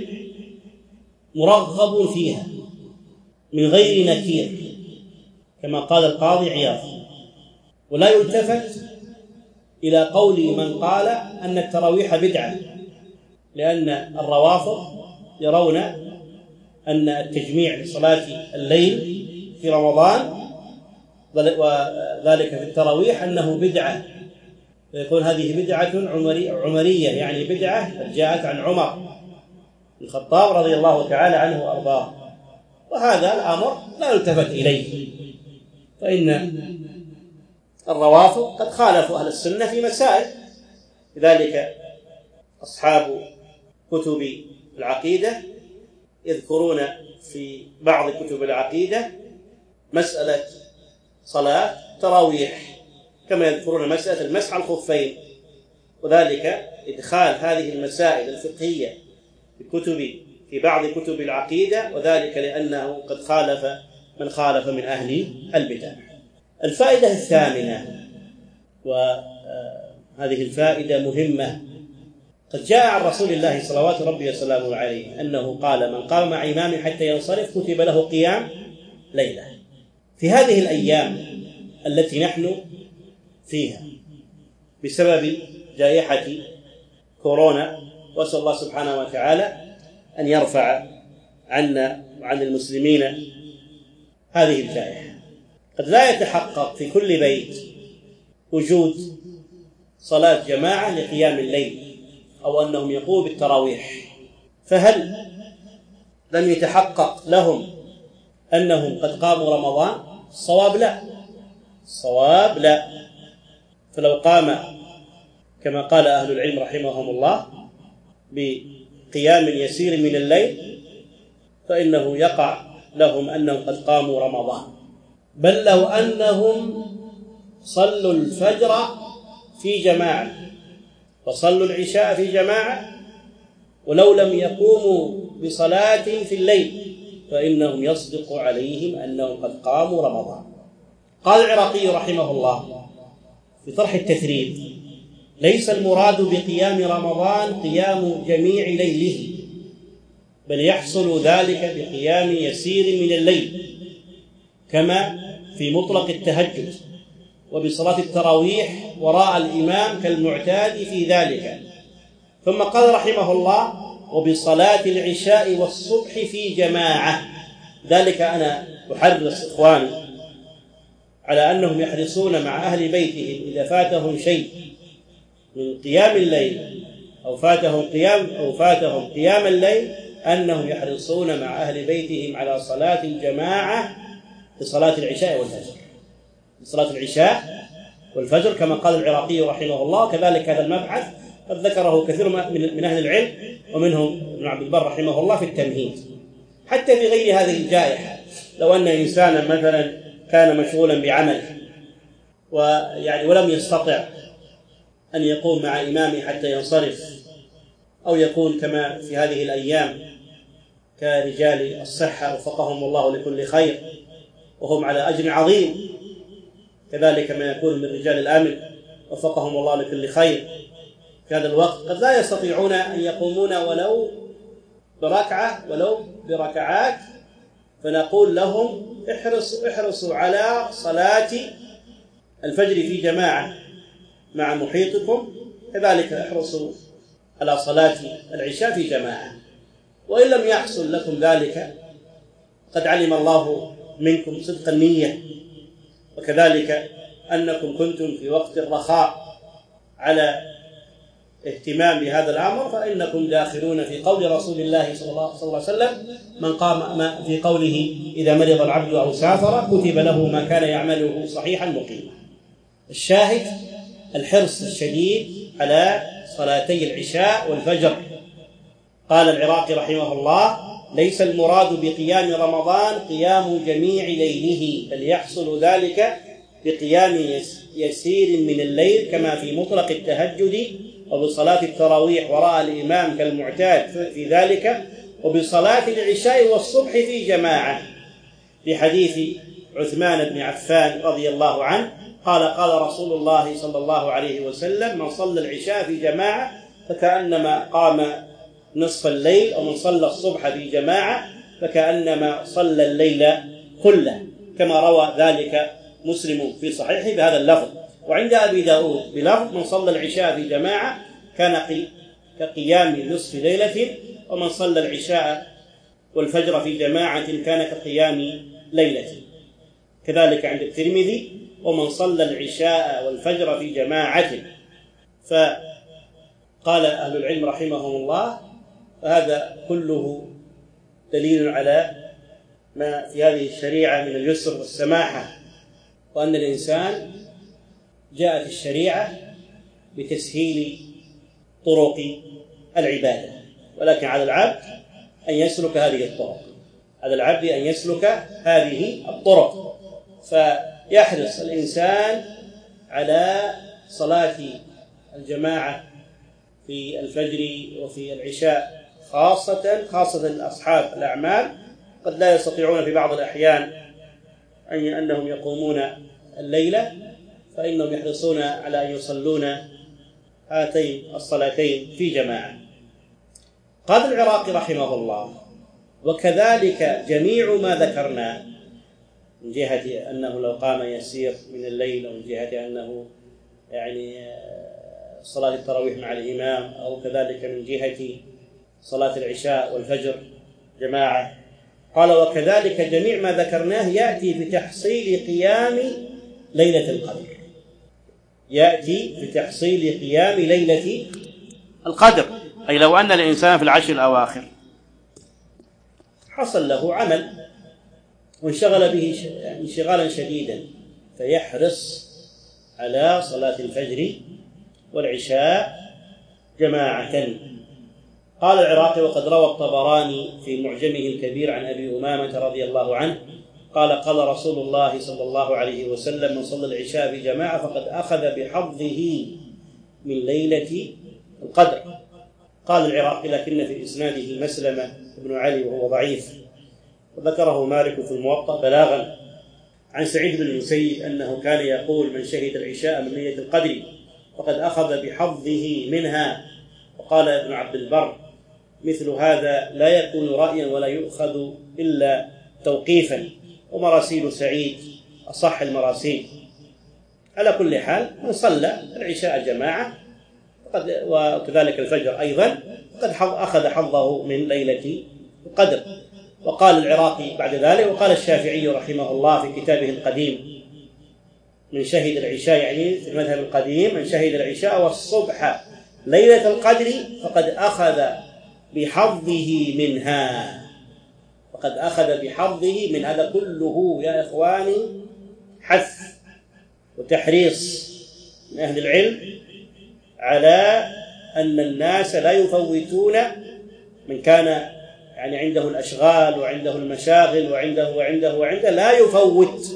مرغب فيها من غير نكير كما قال القاضي عياض، ولا يلتفت إلى قول من قال أن التراويح بدعة، لأن الروافض يرون أن التجميع لصلاة الليل في رمضان وذلك في التراويح أنه بدعة، فيكون هذه بدعة عمرية يعني بدعة جاءت عن عمر بن الخطاب رضي الله تعالى عنه وأرضاه، وهذا الأمر لا يلتفت إليه، فإن الروافض قد خالفوا أهل السنة في مسائل، لذلك أصحاب كتب العقيدة يذكرون في بعض كتب العقيدة مسألة صلاة تراويح كما يذكرون مسألة المسح على الخفين، وذلك إدخال هذه المسائل الفقهية في كتب في بعض كتب العقيدة، وذلك لأنه قد خالف من خالف من أهل البدع. الفائدة الثامنة، وهذه الفائدة مهمة، قد جاء عن رسول الله صلوات ربي وسلامه عليه أنه قال من قام مع إمام حتى ينصرف كتب له قيام ليلة. في هذه الأيام التي نحن فيها بسبب جائحة كورونا، وأسأل الله سبحانه وتعالى أن يرفع عنا وعن المسلمين هذه الجائحة، قد لا يتحقق في كل بيت وجود صلاة جماعة لقيام الليل أو أنهم يقوموا بالتراويح، فهل لم يتحقق لهم أنهم قد قاموا رمضان؟ الصواب لا، الصواب لا. فلو قام كما قال أهل العلم رحمهم الله بقيام يسير من الليل فإنه يقع لهم أنهم قد قاموا رمضان، بل لو أنهم صلوا الفجر في جماعة وصلوا العشاء في جماعة ولو لم يقوموا بصلاة في الليل فإنهم يصدق عليهم أنهم قد قاموا رمضان. قال العراقي رحمه الله في طرح التثريب: ليس المراد بقيام رمضان قيام جميع ليله، بل يحصل ذلك بقيام يسير من الليل كما في مطلق التهجد وبصلاة التراويح وراء الإمام كالمعتاد في ذلك. ثم قال رحمه الله: وبصلاة العشاء والصبح في جماعة. ذلك أنا أحرص إخواني على أنهم يحرصون مع أهل بيتهم إذا فاتهم شيء من قيام الليل أو فاتهم قيام أو فاتهم قيام الليل أنهم يحرصون مع أهل بيتهم على صلاة الجماعة بصلاة العشاء والفجر، بصلاة العشاء والفجر كما قال العراقي رحمه الله. كذلك هذا المبحث قد ذكره كثير من أهل العلم ومنهم ابن عبد البر رحمه الله في التمهيد. حتى في غير هذه الجائحة، لو أن إنسانا مثلا كان مشغولا بعمل ويعني ولم يستطع أن يقوم مع إمامه حتى ينصرف، أو يكون كما في هذه الأيام كرجال الصحة وفقهم الله لكل خير وهم على أجر عظيم، كذلك ما يكون من رجال الأمن وفقهم الله لكل خير في هذا الوقت قد لا يستطيعون أن يقومون ولو بركعة ولو بركعات، فنقول لهم احرصوا احرصوا على صلاة الفجر في جماعة مع محيطكم، كذلك احرصوا على صلاة العشاء في جماعة. وإن لم يحصل لكم ذلك قد علم الله منكم صدق النية، وكذلك أنكم كنتم في وقت الرخاء على اهتمام بهذا الأمر، فإنكم داخلون في قول رسول الله صلى الله عليه وسلم: من قام ما في قوله إذا مرض العبد أو سافر كتب له ما كان يعمله صحيحا مقيما. الشاهد الحرص الشديد على صلاتي العشاء والفجر. قال العراقي رحمه الله: ليس المراد بقيام رمضان قيام جميع ليله، بل يحصل ذلك بقيام يسير من الليل كما في مطلق التهجد وبصلاة التراويح وراء الإمام كالمعتاد في ذلك، وبصلاة العشاء والصبح في جماعة، في حديث عثمان بن عفان رضي الله عنه قال: قال رسول الله صلى الله عليه وسلم: من صلى العشاء في جماعة فكأنما قام نصف الليل، ومن صلى الصبح في جماعة فكأنما صلى الليل كله، كما روى ذلك مسلم في صحيحه بهذا اللفظ. وعند أبي داود بلفظ: من صلى العشاء في جماعة كان كقيام نصف ليلة، ومن صلى العشاء والفجر في جماعة كان كقيام ليلة. كذلك عند الترمذي: ومن صلى العشاء والفجر في جماعة. فقال أهل العلم رحمهم الله: هذا كله دليل على ما في هذه الشريعة من اليسر والسماحة، وأن الإنسان جاءت الشريعة بتسهيل طرق العبادة، ولكن على العبد أن يسلك هذه الطرق، على العبد أن يسلك هذه الطرق. فيحرص الإنسان على صلاة الجماعة في الفجر وفي العشاء، خاصة خاصة أصحاب الأعمال قد لا يستطيعون في بعض الأحيان أن أنهم يقومون الليلة، فإنهم يحرصون على أن يصلون هاتين الصلاتين في جماعة. قال العراقي رحمه الله: وكذلك جميع ما ذكرنا من جهة أنه لو قام يسير من الليل، أو من جهة أنه يعني صلاة التراويح مع الإمام، أو كذلك من جهة صلاة العشاء والفجر جماعة، قال وكذلك جميع ما ذكرناه يأتي بتحصيل قيام ليلة القدر، يأتي بتحصيل قيام ليلة القدر، أي لو أن الإنسان في العشر الأواخر حصل له عمل وانشغل به انشغالا شديدا فيحرص على صلاة الفجر والعشاء جماعة. قال العراقي وقد روى الطبراني في معجمه الكبير عن أبي أمامة رضي الله عنه قال قال رسول الله صلى الله عليه وسلم من صلى العشاء بجماعة فقد أخذ بحظه من ليلة القدر. قال العراقي لكن في إسناده مسلمة بن علي وهو ضعيف، وذكره مالك في الموطأ بلاغا عن سعيد بن المسيب أنه كان يقول من شهد العشاء من ليلة القدر فقد أخذ بحظه منها. وقال ابن عبد البر مثل هذا لا يكون رأيا ولا يؤخذ إلا توقيفا، ومراسيل سعيد أصح المراسيل. على كل حال من صلى العشاء جماعة وكذلك الفجر أيضا قد أخذ حظه من ليلة القدر. وقال العراقي بعد ذلك وقال الشافعي رحمه الله في كتابه القديم من شهد العشاء، يعني في المذهب القديم من شهد العشاء والصبح ليلة القدر فقد أخذ بحظه منها، فقد أخذ بحظه من هذا كله يا إخواني حث وتحريص من أهل العلم على أن الناس لا يفوتون من كان يعني عنده الأشغال وعنده المشاغل وعنده وعنده وعنده لا يفوت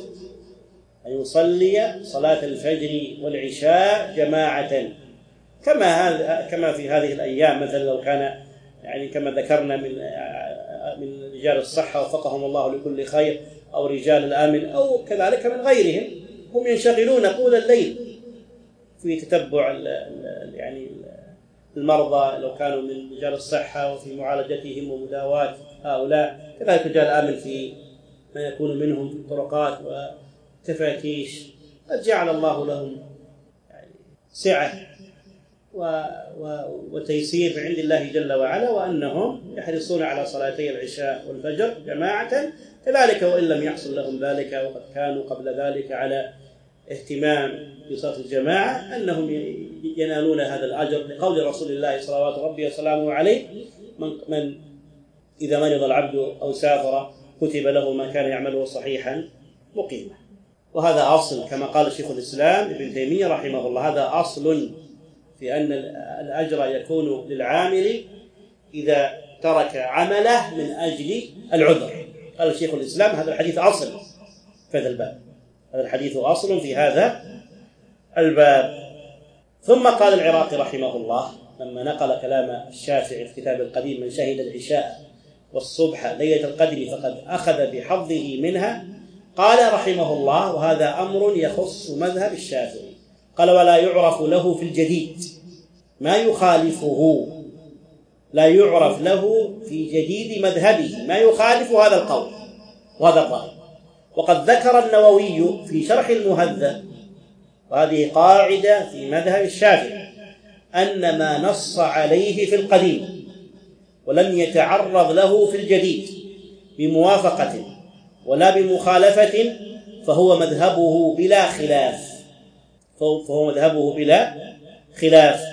أن يصلي صلاة الفجر والعشاء جماعة، كما هذا كما في هذه الأيام مثلا لو كان يعني كما ذكرنا من من رجال الصحة وفقهم الله لكل خير أو رجال الأمن أو كذلك من غيرهم هم ينشغلون طول الليل في تتبع يعني المرضى لو كانوا من رجال الصحة وفي معالجتهم ومداواة هؤلاء، كذلك رجال الأمن في ما يكون منهم في الطرقات وتفاتيش. قد جعل الله لهم يعني سعة و... و... وتيسير من عند الله جل وعلا، وأنهم يحرصون على صلاتي العشاء والفجر جماعة كذلك وإن لم يحصل لهم ذلك، وقد كانوا قبل ذلك على اهتمام بصلاة الجماعة أنهم ينالون هذا الأجر لقول رسول الله صلوات ربي وسلامه عليه من, من إذا مرض العبد أو سافر كتب له ما كان يعمله صحيحا مقيما. وهذا أصل كما قال شيخ الإسلام ابن تيمية رحمه الله، هذا أصل في أن الأجر يكون للعامل إذا ترك عمله من أجل العذر. قال شيخ الإسلام هذا الحديث أصل في هذا الباب، هذا الحديث أصل في هذا الباب. ثم قال العراقي رحمه الله لما نقل كلام الشافعي في كتاب القديم من شهد العشاء والصبح ليلة القدر فقد أخذ بحظه منها، قال رحمه الله وهذا أمر يخص مذهب الشافعي، قال ولا يعرف له في الجديد ما يخالفه، لا يعرف له في جديد مذهبه ما يخالف هذا القول وهذا الرأي. وقد ذكر النووي في شرح المهذب، وهذه قاعدة في مذهب الشافعي، أن ما نص عليه في القديم ولم يتعرض له في الجديد بموافقة ولا بمخالفة فهو مذهبه بلا خلاف، فهو مذهبه بلا خلاف.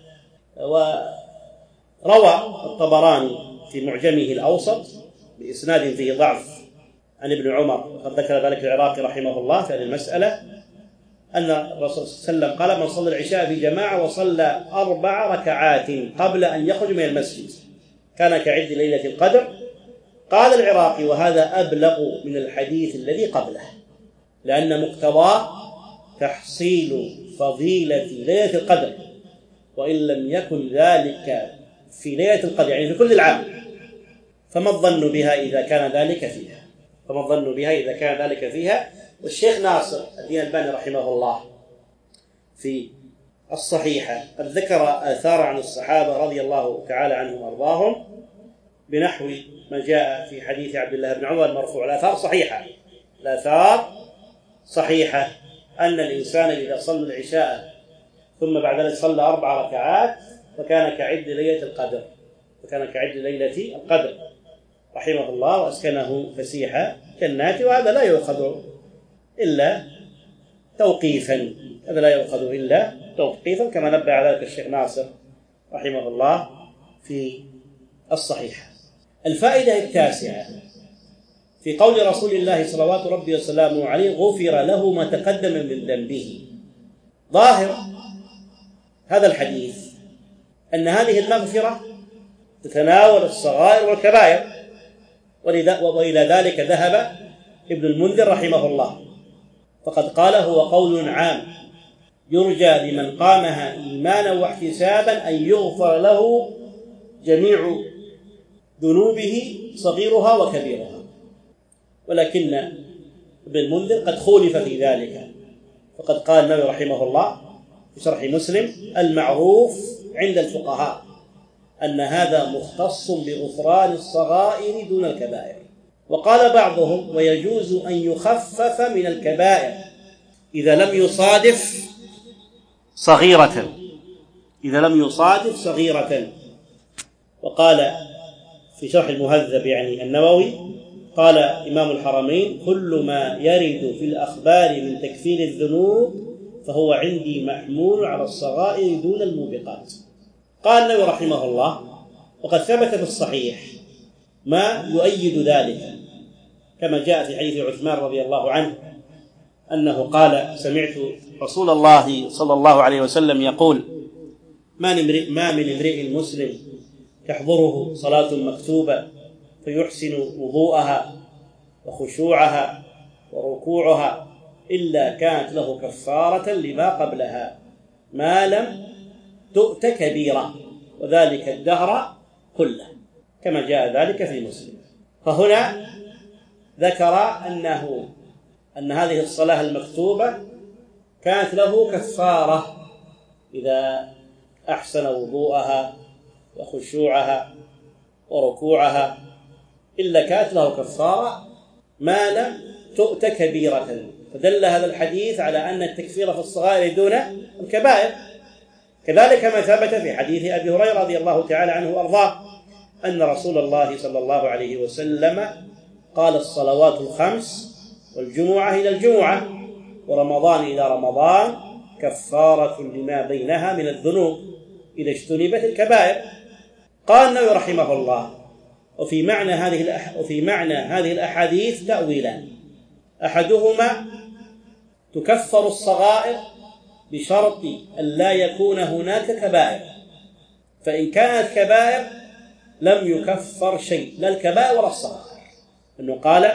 وروى الطبراني في معجمه الأوسط بإسناد فيه ضعف عن ابن عمر، وقد ذكر ذلك العراقي رحمه الله في هذه المسألة، أن الرسول صلى الله عليه وسلم قال من صلى العشاء في جماعة وصلى أربع ركعات قبل أن يخرج من المسجد كان كعد ليلة القدر. قال العراقي وهذا أبلغ من الحديث الذي قبله، لأن مقتضاه تحصيل فضيلة ليلة القدر، وإن لم يكن ذلك في ليلة القدر يعني في كل العام، فما الظن بها إذا كان ذلك فيها فما الظن بها إذا كان ذلك فيها والشيخ ناصر الدين الألباني رحمه الله في الصحيحة قد ذكر آثار عن الصحابة رضي الله تعالى عنهم وأرضاهم بنحو ما جاء في حديث عبد الله بن عمر المرفوع. الآثار صحيحة الآثار صحيحة أن الإنسان إذا صلى العشاء ثم بعد ذلك صلى أربع ركعات فكان كعد ليلة القدر فكان كعد ليلة القدر رحمه الله وأسكنه فسيح جناته، وهذا لا يؤخذ إلا توقيفا، هذا لا يؤخذ إلا توقيفا كما نبه على ذلك الشيخ ناصر رحمه الله في الصحيحة. الفائدة التاسعة في قول رسول الله صلوات ربي وسلامه عليه: غفر له ما تقدم من ذنبه. ظاهر هذا الحديث أن هذه المغفرة تتناول الصغائر والكبائر، وإلى ذلك ذهب ابن المنذر رحمه الله، فقد قال: هو قول عام يرجى لمن قامها إيمانا واحتسابا أن يغفر له جميع ذنوبه صغيرها وكبيرها. ولكن ابن المنذر قد خولف في ذلك، فقد قال النووي رحمه الله في شرح مسلم: المعروف عند الفقهاء أن هذا مختص بغفران الصغائر دون الكبائر. وقال بعضهم: ويجوز أن يخفف من الكبائر إذا لم يصادف صغيرة إذا لم يصادف صغيرة. وقال في شرح المهذب يعني النووي، قال إمام الحرمين: كل ما يرد في الأخبار من تكفير الذنوب فهو عندي محمول على الصغائر دون الموبقات. قال النووي رحمه الله: وقد ثبت في الصحيح ما يؤيد ذلك، كما جاء في حديث عثمان رضي الله عنه أنه قال: سمعت رسول الله صلى الله عليه وسلم يقول: ما من امرئ مسلم تحضره صلاة مكتوبة فيحسن وضوءها وخشوعها وركوعها إلا كانت له كفارة لما قبلها ما لم تؤت كبيرة، وذلك الدهر كله، كما جاء ذلك في مسلم. فهنا ذكر أنه أن هذه الصلاة المكتوبة كانت له كفارة إذا أحسن وضوءها وخشوعها وركوعها، إلا كانت له كفارة ما لم تؤت كبيرة. فدل هذا الحديث على أن التكفير في الصغائر دون الكبائر. كذلك ما ثبت في حديث أبي هريرة رضي الله تعالى عنه وأرضاه أن رسول الله صلى الله عليه وسلم قال: الصلوات الخمس والجمعة إلى الجمعة ورمضان إلى رمضان كفارة لما بينها من الذنوب إذا اجتنبت الكبائر. قال النووي رحمه الله: وفي معنى هذه الأح... وفي معنى هذه الأحاديث تأويلان: أحدهما تكفر الصغائر بشرط أن لا يكون هناك كبائر، فإن كانت كبائر لم يكفر شيء، لا الكبائر ولا الصغائر، أنه قال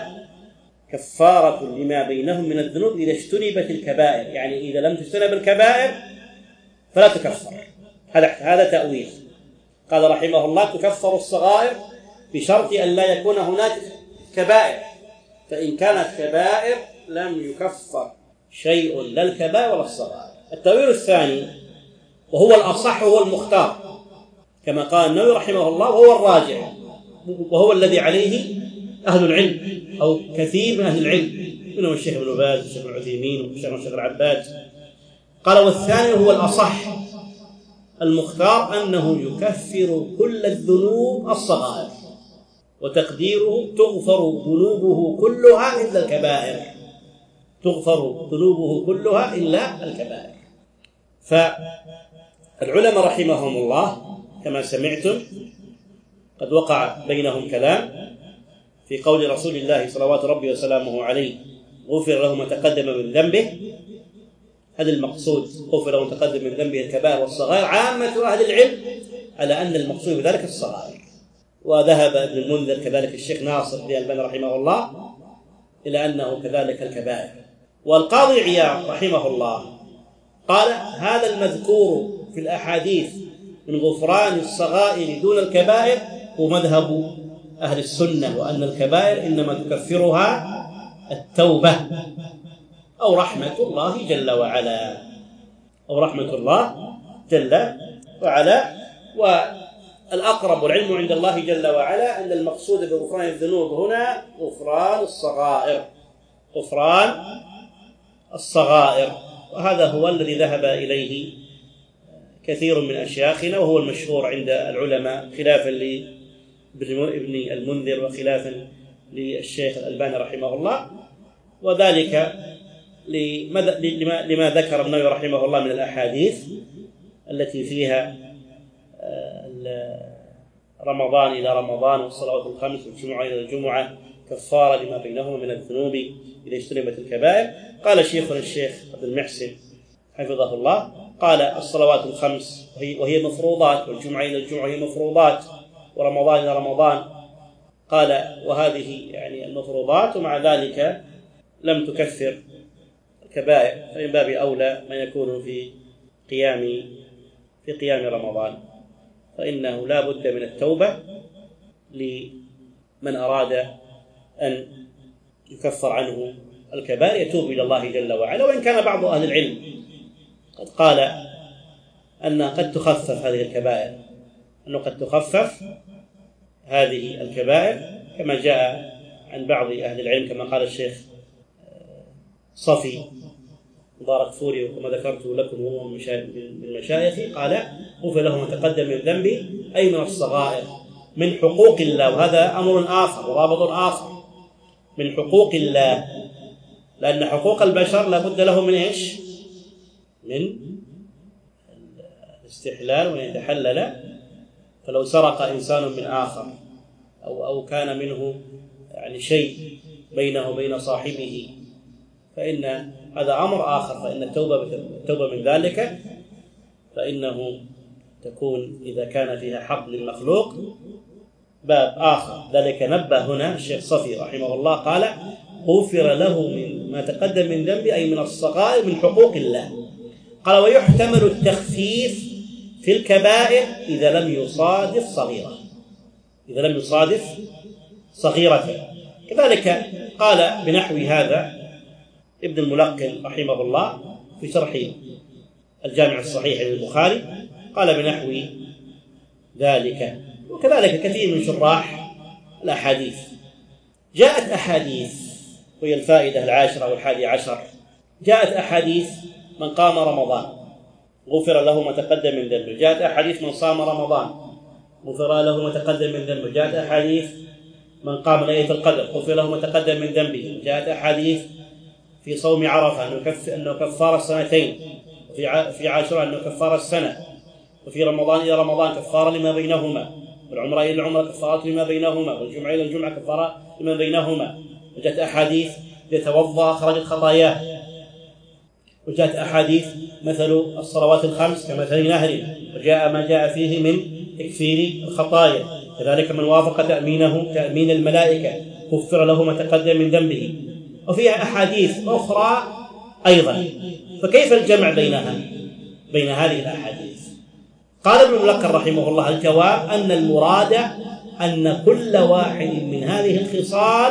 كفارة لما بينهم من الذنوب إذا اجتنبت الكبائر، يعني إذا لم تجتنب الكبائر فلا تكفر. هذا هذا تأويل. قال رحمه الله: تكفر الصغائر بشرط أن لا يكون هناك كبائر، فإن كانت كبائر لم يكفر شيء، لا الكبائر ولا الصغائر. التأويل الثاني وهو الأصح وهو المختار، كما قال النووي رحمه الله، وهو الراجح، وهو الذي عليه أهل العلم أو كثير من أهل العلم، منهم الشيخ ابن باز والشيخ العثيمين والشيخ العباد. قال: والثاني هو الأصح المختار، أنه يكفر كل الذنوب الصغائر، وتقديره تغفر ذنوبه كلها إلا الكبائر، تغفر ذنوبه كلها إلا الكبائر. فالعلماء رحمهم الله كما سمعتم قد وقع بينهم كلام في قول رسول الله صلوات ربي وسلامه عليه: غفر له ما تقدم من ذنبه. هذا المقصود، غفر له ما تقدم من ذنبه الكبائر والصغائر. عامة أهل العلم على أن المقصود بذلك الصغائر، وذهب ابن المنذر كذلك الشيخ ناصر بن الألباني رحمه الله إلى أنه كذلك الكبائر. والقاضي عياض رحمه الله قال: هذا المذكور في الأحاديث من غفران الصغائر دون الكبائر هو مذهب أهل السنة، وأن الكبائر إنما تكفرها التوبة أو رحمة الله جل وعلا، أو رحمة الله جل وعلا. والأقرب والعلم عند الله جل وعلا أن المقصود بغفران الذنوب هنا غفران الصغائر، غفران الصغائر. وهذا هو الذي ذهب إليه كثير من أشياخنا، وهو المشهور عند العلماء، خلافا ابن المنذر وخلافا للشيخ الألباني رحمه الله، وذلك لما ذكر النووي رحمه الله من الأحاديث التي فيها رمضان إلى رمضان والصلوات الخمس والجمعة إلى الجمعة كفارة لما بينهما من الذنوب إذا اجتنبت الكبائر. قال شيخنا الشيخ عبد المحسن حفظه الله قال الصلوات الخمس وهي مفروضات، والجمعة إلى الجمعة هي مفروضات، ورمضان إلى رمضان، قال وهذه يعني المفروضات، ومع ذلك لم تكفر الكبائر، فمن باب أولى ما يكون في قيام في قيام رمضان، فإنه لا بد من التوبة لمن أراد أن يكفر عنه الكبائر، يتوب إلى الله جل وعلا. وإن كان بعض أهل العلم قد قال أن قد تخفف هذه الكبائر، أنه قد تخفف هذه الكبائر كما جاء عن بعض أهل العلم، كما قال الشيخ صفي مبارك فوري وكما ذكرت لكم هو من المشايخ، قال غفر له ما تقدم من ذنبه أي من الصغائر من حقوق الله، وهذا أمر آخر ورابط آخر من حقوق الله، لأن حقوق البشر لا بد له من إيش؟ من الاستحلال وأن يتحلل. فلو سرق إنسان من آخر أو أو كان منه يعني شيء بينه وبين صاحبه فإن هذا أمر آخر، فإن التوبة التوبة من ذلك فإنه تكون إذا كان فيها حق للمخلوق باب آخر. ذلك نبه هنا الشيخ صفي رحمه الله قال غفر له من ما تقدم من ذنبه أي من الصغائر من حقوق الله. قال ويحتمل التخفيف في الكبائر إذا لم يصادف صغيرة، إذا لم يصادف صغيرة. كذلك قال بنحو هذا ابن الملقن رحمه الله في شرح الجامع الصحيح للبخاري، قال بنحو ذلك. وكذلك كثير من شراح الأحاديث جاءت أحاديث، وهي الفائدة العاشرة والحادي عشر، جاءت أحاديث من قام رمضان غفر له ما تقدم من ذنبه، جاءت أحاديث من صام رمضان غفر له ما تقدم من ذنبه، جاءت أحاديث من قام ليلة القدر غفر له ما تقدم من ذنبه، جاءت أحاديث في صوم عرفة أنه كفار السنتين، وفي في عاشوراء أنه كفار السنة، وفي رمضان إلى رمضان كفارة لما بينهما، والعمرة إلى العمرة كفارة لما بينهما، والجمعة إلى الجمعة كفارة لما بينهما. وجاءت أحاديث يتوضأ خرجت خطاياه، وجاءت أحاديث مثل الصلوات الخمس كمثل نهر، وجاء ما جاء فيه من تكفير الخطايا. كذلك من وافق تأمينه تأمين الملائكة كفر له ما تقدم من ذنبه. وفيها أحاديث أخرى أيضا، فكيف الجمع بينها بين هذه الأحاديث؟ قال ابن الملقن رحمه الله الجواب أن المراد أن كل واحد من هذه الخصال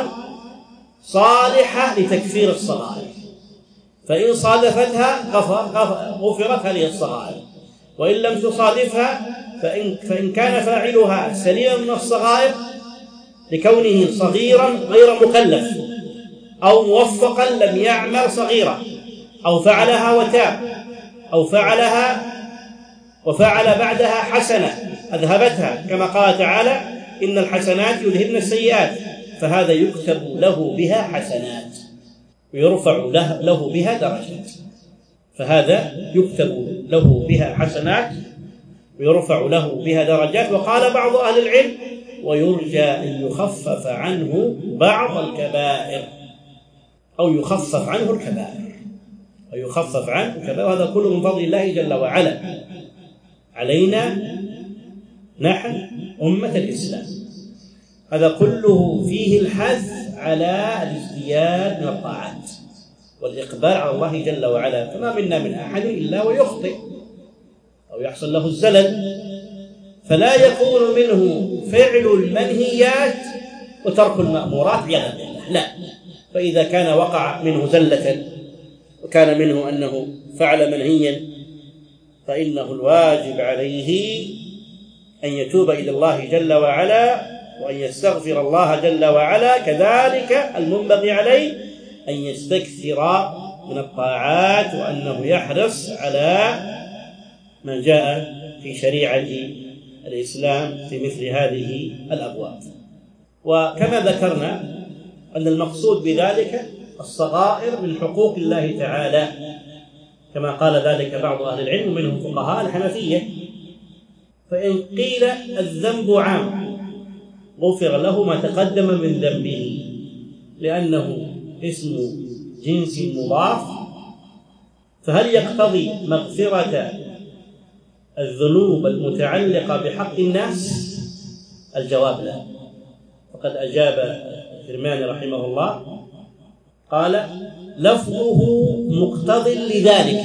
صالحة لتكفير الصغائر، فإن صادفتها غفرت هذه الصغائر، وإن لم تصادفها فإن, فإن كان فاعلها سليما من الصغائر لكونه صغيرا غير مكلف أو موفقا لم يعمل صغيرة، أو فعلها وتاب، أو فعلها وفعل بعدها حسنة أذهبتها، كما قال تعالى إن الحسنات يذهبن السيئات، فهذا يكتب له بها حسنات ويرفع له, له بها درجات، فهذا يكتب له بها حسنات ويرفع له بها درجات. وقال بعض أهل العلم ويرجى أن يخفف عنه بعض الكبائر أو يخفف عنه الكبائر أو يخفف عنه الكبائر، وهذا كله من فضل الله جل وعلا علينا نحن أمة الإسلام. هذا كله فيه الحث على الازدياد من الطاعات والإقبال على الله جل وعلا، فما منا من أحد إلا ويخطئ أو يحصل له الزلل، فلا يكون منه فعل المنهيات وترك المأمورات عياذا بالله، لا. فإذا كان وقع منه زلة وكان منه أنه فعل منهيا فإنه الواجب عليه أن يتوب إلى الله جل وعلا وأن يستغفر الله جل وعلا. كذلك المنبغي عليه أن يستكثر من الطاعات، وأنه يحرص على ما جاء في شريعة الإسلام في مثل هذه الأبواب. وكما ذكرنا أن المقصود بذلك الصغائر من حقوق الله تعالى، كما قال ذلك بعض أهل العلم منهم فقهاء الحنفية. فإن قيل الذنب عام غفر له ما تقدم من ذنبه لأنه اسم جنس مضاف، فهل يقتضي مغفرة الذنوب المتعلقة بحق الناس؟ الجواب لا. فقد أجاب الكرماني رحمه الله قال لفظه مقتض لذلك،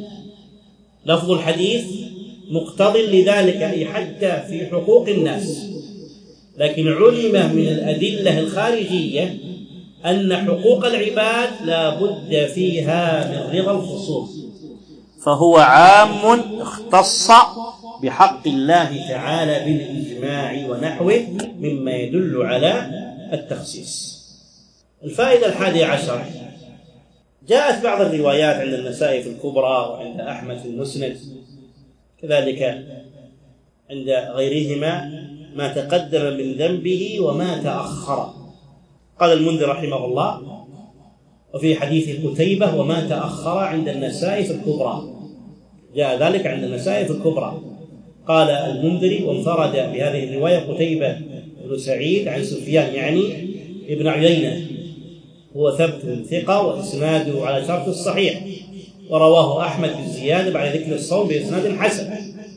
لفظ الحديث مقتض لذلك، أي حتى في حقوق الناس، لكن علم من الأدلة الخارجية أن حقوق العباد لا بد فيها من رضا الخصوص، فهو عام اختص بحق الله تعالى بالإجماع ونحوه مما يدل على التخصيص. الفائدة الحادية عشر، جاءت بعض الروايات عند النسائي في الكبرى وعند أحمد في المسند، كذلك عند غيرهما ما تقدم من ذنبه وما تأخر. قال المنذر رحمه الله وفي حديث قتيبة وما تأخر عند النسائي في الكبرى، جاء ذلك عند النسائي في الكبرى. قال المنذري وانفرد بهذه الرواية قتيبة بن سعيد عن سفيان يعني ابن عيينة، هو ثبت ثقة وإسناده على شرط الصحيح، ورواه أحمد بالزيادة بعد ذكر الصوم بإسناد حسن.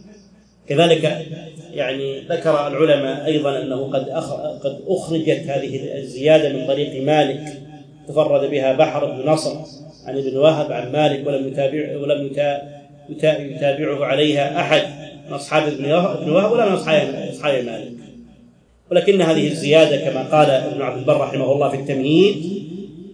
كذلك يعني ذكر العلماء أيضا أنه قد قد أخرجت هذه الزيادة من طريق مالك تفرد بها بحر بن نصر عن ابن وهب عن مالك ولم يتابع ولم يتابعه عليها أحد من أصحاب ابن وهب ولا من أصحاب مالك، ولكن هذه الزيادة كما قال ابن عبد البر رحمه الله في التمهيد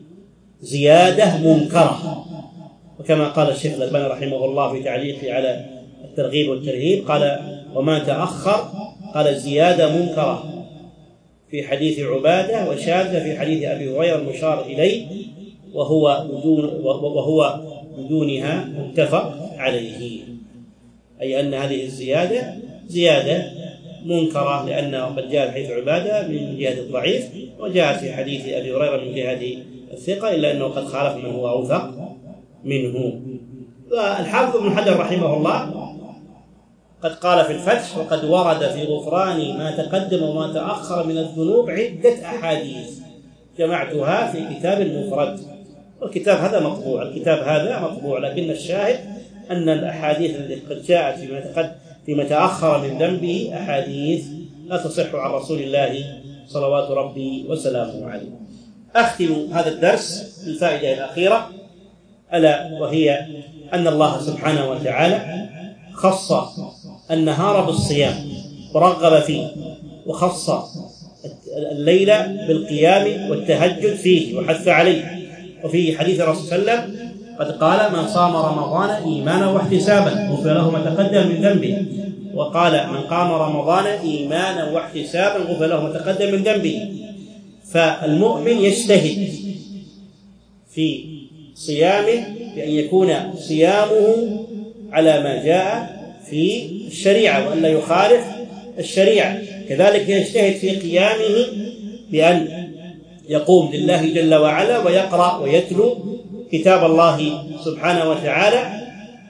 زيادة منكرة، وكما قال الشيخ الألباني رحمه الله في تعليقه على الترغيب والترهيب قال وما تأخر قال الزيادة منكرة في حديث عبادة وشاذة في حديث أبي هريرة المشار إليه، وهو بدون وهو بدونها متفق عليه، أي أن هذه الزيادة زيادة منكرة لأنه قد جاء حديث عبادة من جهة الضعيف وجاء في حديث أبي هريرة من جهة الثقة، إلا أنه قد خالف من هو أوثق منه. والحافظ ابن حجر رحمه الله قد قال في الفتح وقد ورد في غفران ما تقدم وما تأخر من الذنوب عدة أحاديث جمعتها في كتاب المفرد، والكتاب هذا مطبوع الكتاب هذا مطبوع لكن الشاهد أن الأحاديث التي قد جاءت فيما تقدم فيما تأخر من ذنبه أحاديث لا تصح عن رسول الله صلوات ربي وسلامه عليه. أختم هذا الدرس بالفائدة الأخيرة، ألا وهي أن الله سبحانه وتعالى خص النهار بالصيام ورغب فيه، وخص الليل بالقيام والتهجد فيه وحث عليه. وفي حديث الرسول صلى الله عليه وسلم قد قال من صام رمضان إيمانا واحتسابا غفر له ما تقدم من ذنبه، وقال من قام رمضان إيمانا واحتسابا غفر له ما تقدم من ذنبه. فالمؤمن يجتهد في صيامه بأن يكون صيامه على ما جاء في الشريعة وأن لا يخالف الشريعة، كذلك يجتهد في قيامه بأن يقوم لله جل وعلا ويقرأ ويتلو كتاب الله سبحانه وتعالى،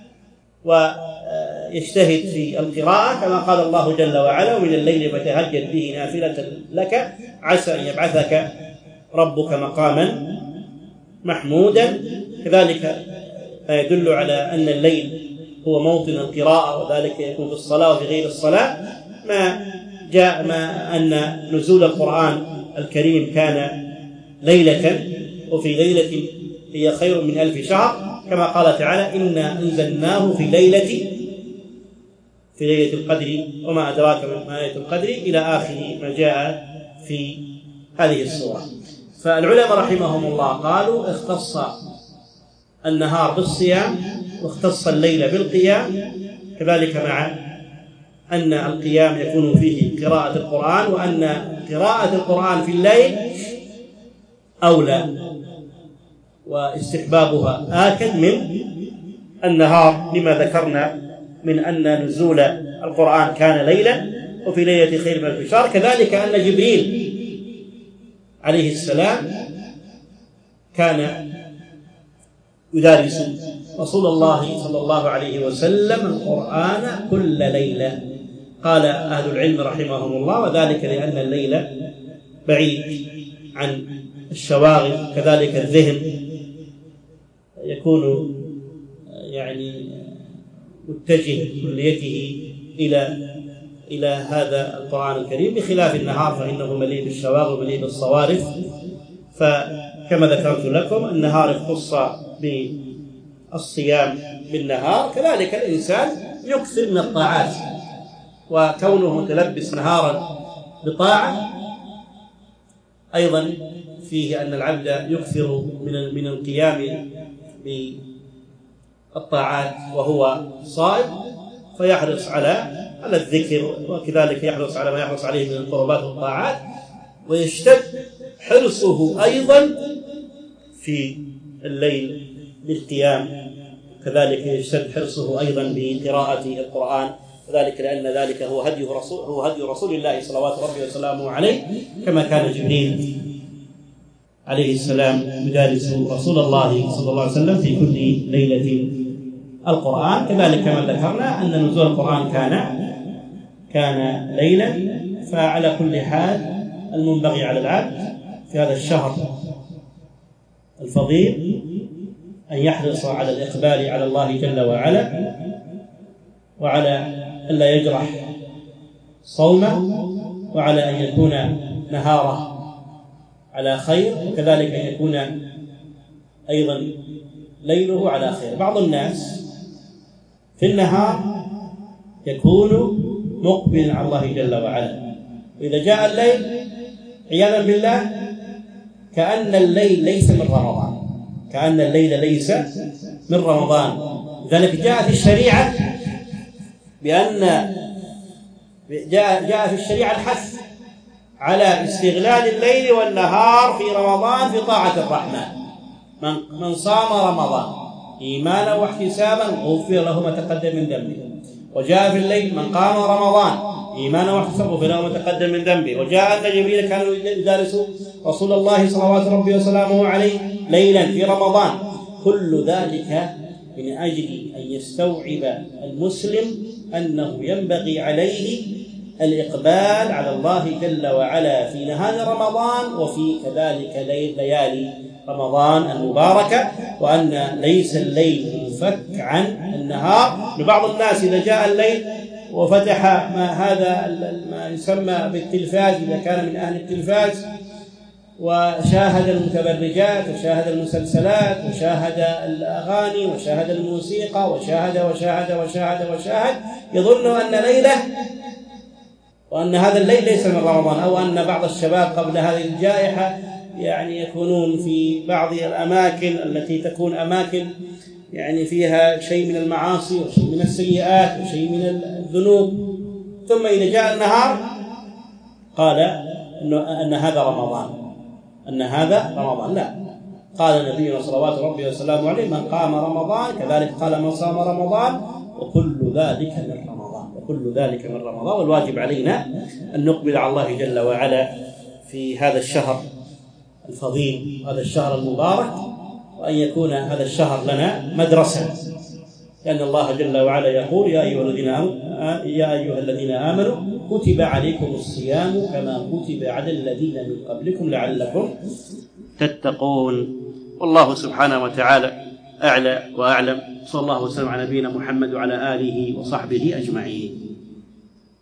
ويجتهد في القراءة كما قال الله جل وعلا ومن الليل فتهجد به نافلة لك عسى أن يبعثك ربك مقاما محمودا. كذلك يدل على أن الليل هو موطن القراءة، وذلك يكون في الصلاة وفي غير الصلاة. ما جاء ما أن نزول القرآن الكريم كان ليلة، وفي ليلة هي خير من ألف شهر، كما قال تعالى إنا أنزلناه في ليلة في ليلة القدر وما أدراك ما ليلة القدر إلى آخر ما جاء في هذه السورة. فالعلماء رحمهم الله قالوا اختص النهار بالصيام واختص الليل بالقيام، كذلك مع أن القيام يكون فيه قراءة القرآن، وأن قراءة القرآن في الليل أولى واستحبابها آكد من النهار، لما ذكرنا من أن نزول القرآن كان ليلا وفي ليلة خير من ألف شهر. كذلك أن جبريل عليه السلام كان يدارس رسول الله صلى الله عليه وسلم القرآن كل ليلة. قال أهل العلم رحمهم الله: وذلك لأن الليل بعيد عن الشواغل، كذلك الذهن يكون يعني متجه كليته إلى إلى هذا القرآن الكريم، بخلاف النهار فإنه مليء بالشواغل ومليء بالصوارف. فكما ذكرت لكم النهار اختص بالصيام بالنهار، كذلك الإنسان يكثر من الطاعات، وكونه متلبس نهارا بطاعة أيضا فيه أن العبد يكثر من من القيام بالطاعات وهو صائم، فيحرص على على الذكر، وكذلك يحرص على ما يحرص عليه من القربات والطاعات، ويشتد حرصه أيضا في الليل بالقيام، كذلك يشتد حرصه أيضا بقراءة القرآن، ذلك لأن ذلك هو هدي رسول هو هدي رسول الله صلوات ربي وسلامه عليه، كما كان جبريل عليه السلام يدارس رسول الله صلى الله عليه وسلم في كل ليلة القرآن. كذلك كما ذكرنا أن نزول القرآن كان كان ليلا، فعلى كل حال المنبغي على العبد في هذا الشهر الفضيل أن يحرص على الإقبال على الله جل وعلا، وعلى ألا يجرح صومه، وعلى أن يكون نهاره على خير، وكذلك أن يكون أيضا ليله على خير. بعض الناس في النهار يكون مقبل على الله جل وعلا، وإذا جاء الليل عياذا بالله كأن الليل ليس من رمضان، كأن الليل ليس من رمضان. لذلك جاء في الشريعة بأن جاء جاء في الشريعة الحث على استغلال الليل والنهار في رمضان في طاعة الرحمن. من من صام رمضان إيمانا واحتسابا غفر له ما تقدم من ذنبه. وجاء في الليل: من قام رمضان إيمانا واحتسابا غفر له ما تقدم من ذنبه. وجاء أن جبريل كان يدارس رسول الله صلوات ربي وسلامه عليه ليلا في رمضان. كل ذلك من أجل أن يستوعب المسلم أنه ينبغي عليه الإقبال على الله جل وعلا في نهار رمضان وفي كذلك ليالي رمضان المباركة، وأن ليس الليل منفك عن النهار. لبعض الناس إذا جاء الليل وفتح ما هذا ما يسمى بالتلفاز، إذا كان من أهل التلفاز، وشاهد المتبرجات وشاهد المسلسلات وشاهد الأغاني وشاهد الموسيقى وشاهد وشاهد وشاهد وشاهد يظن أن ليلة وأن هذا الليل ليس من رمضان، أو أن بعض الشباب قبل هذه الجائحة يعني يكونون في بعض الأماكن التي تكون أماكن يعني فيها شيء من المعاصي وشيء من السيئات وشيء من الذنوب، ثم إذا جاء النهار قال أن هذا رمضان، أن هذا رمضان. لا، قال نبينا صلوات ربي وسلامه عليه: من قام رمضان، كذلك قال من صام رمضان، وكل ذلك من رمضان، وكل ذلك من رمضان. والواجب علينا أن نقبل على الله جل وعلا في هذا الشهر الفضيل، هذا الشهر المبارك، وأن يكون هذا الشهر لنا مدرسة، لأن الله جل وعلا يقول: يا أيها الذين آمنوا يا أيها الذين آمنوا كتب عليكم الصيام كما كتب على الذين من قبلكم لعلكم تتقون. والله سبحانه وتعالى أعلى وأعلم. صلى الله وسلم على نبينا محمد وعلى آله وصحبه أجمعين.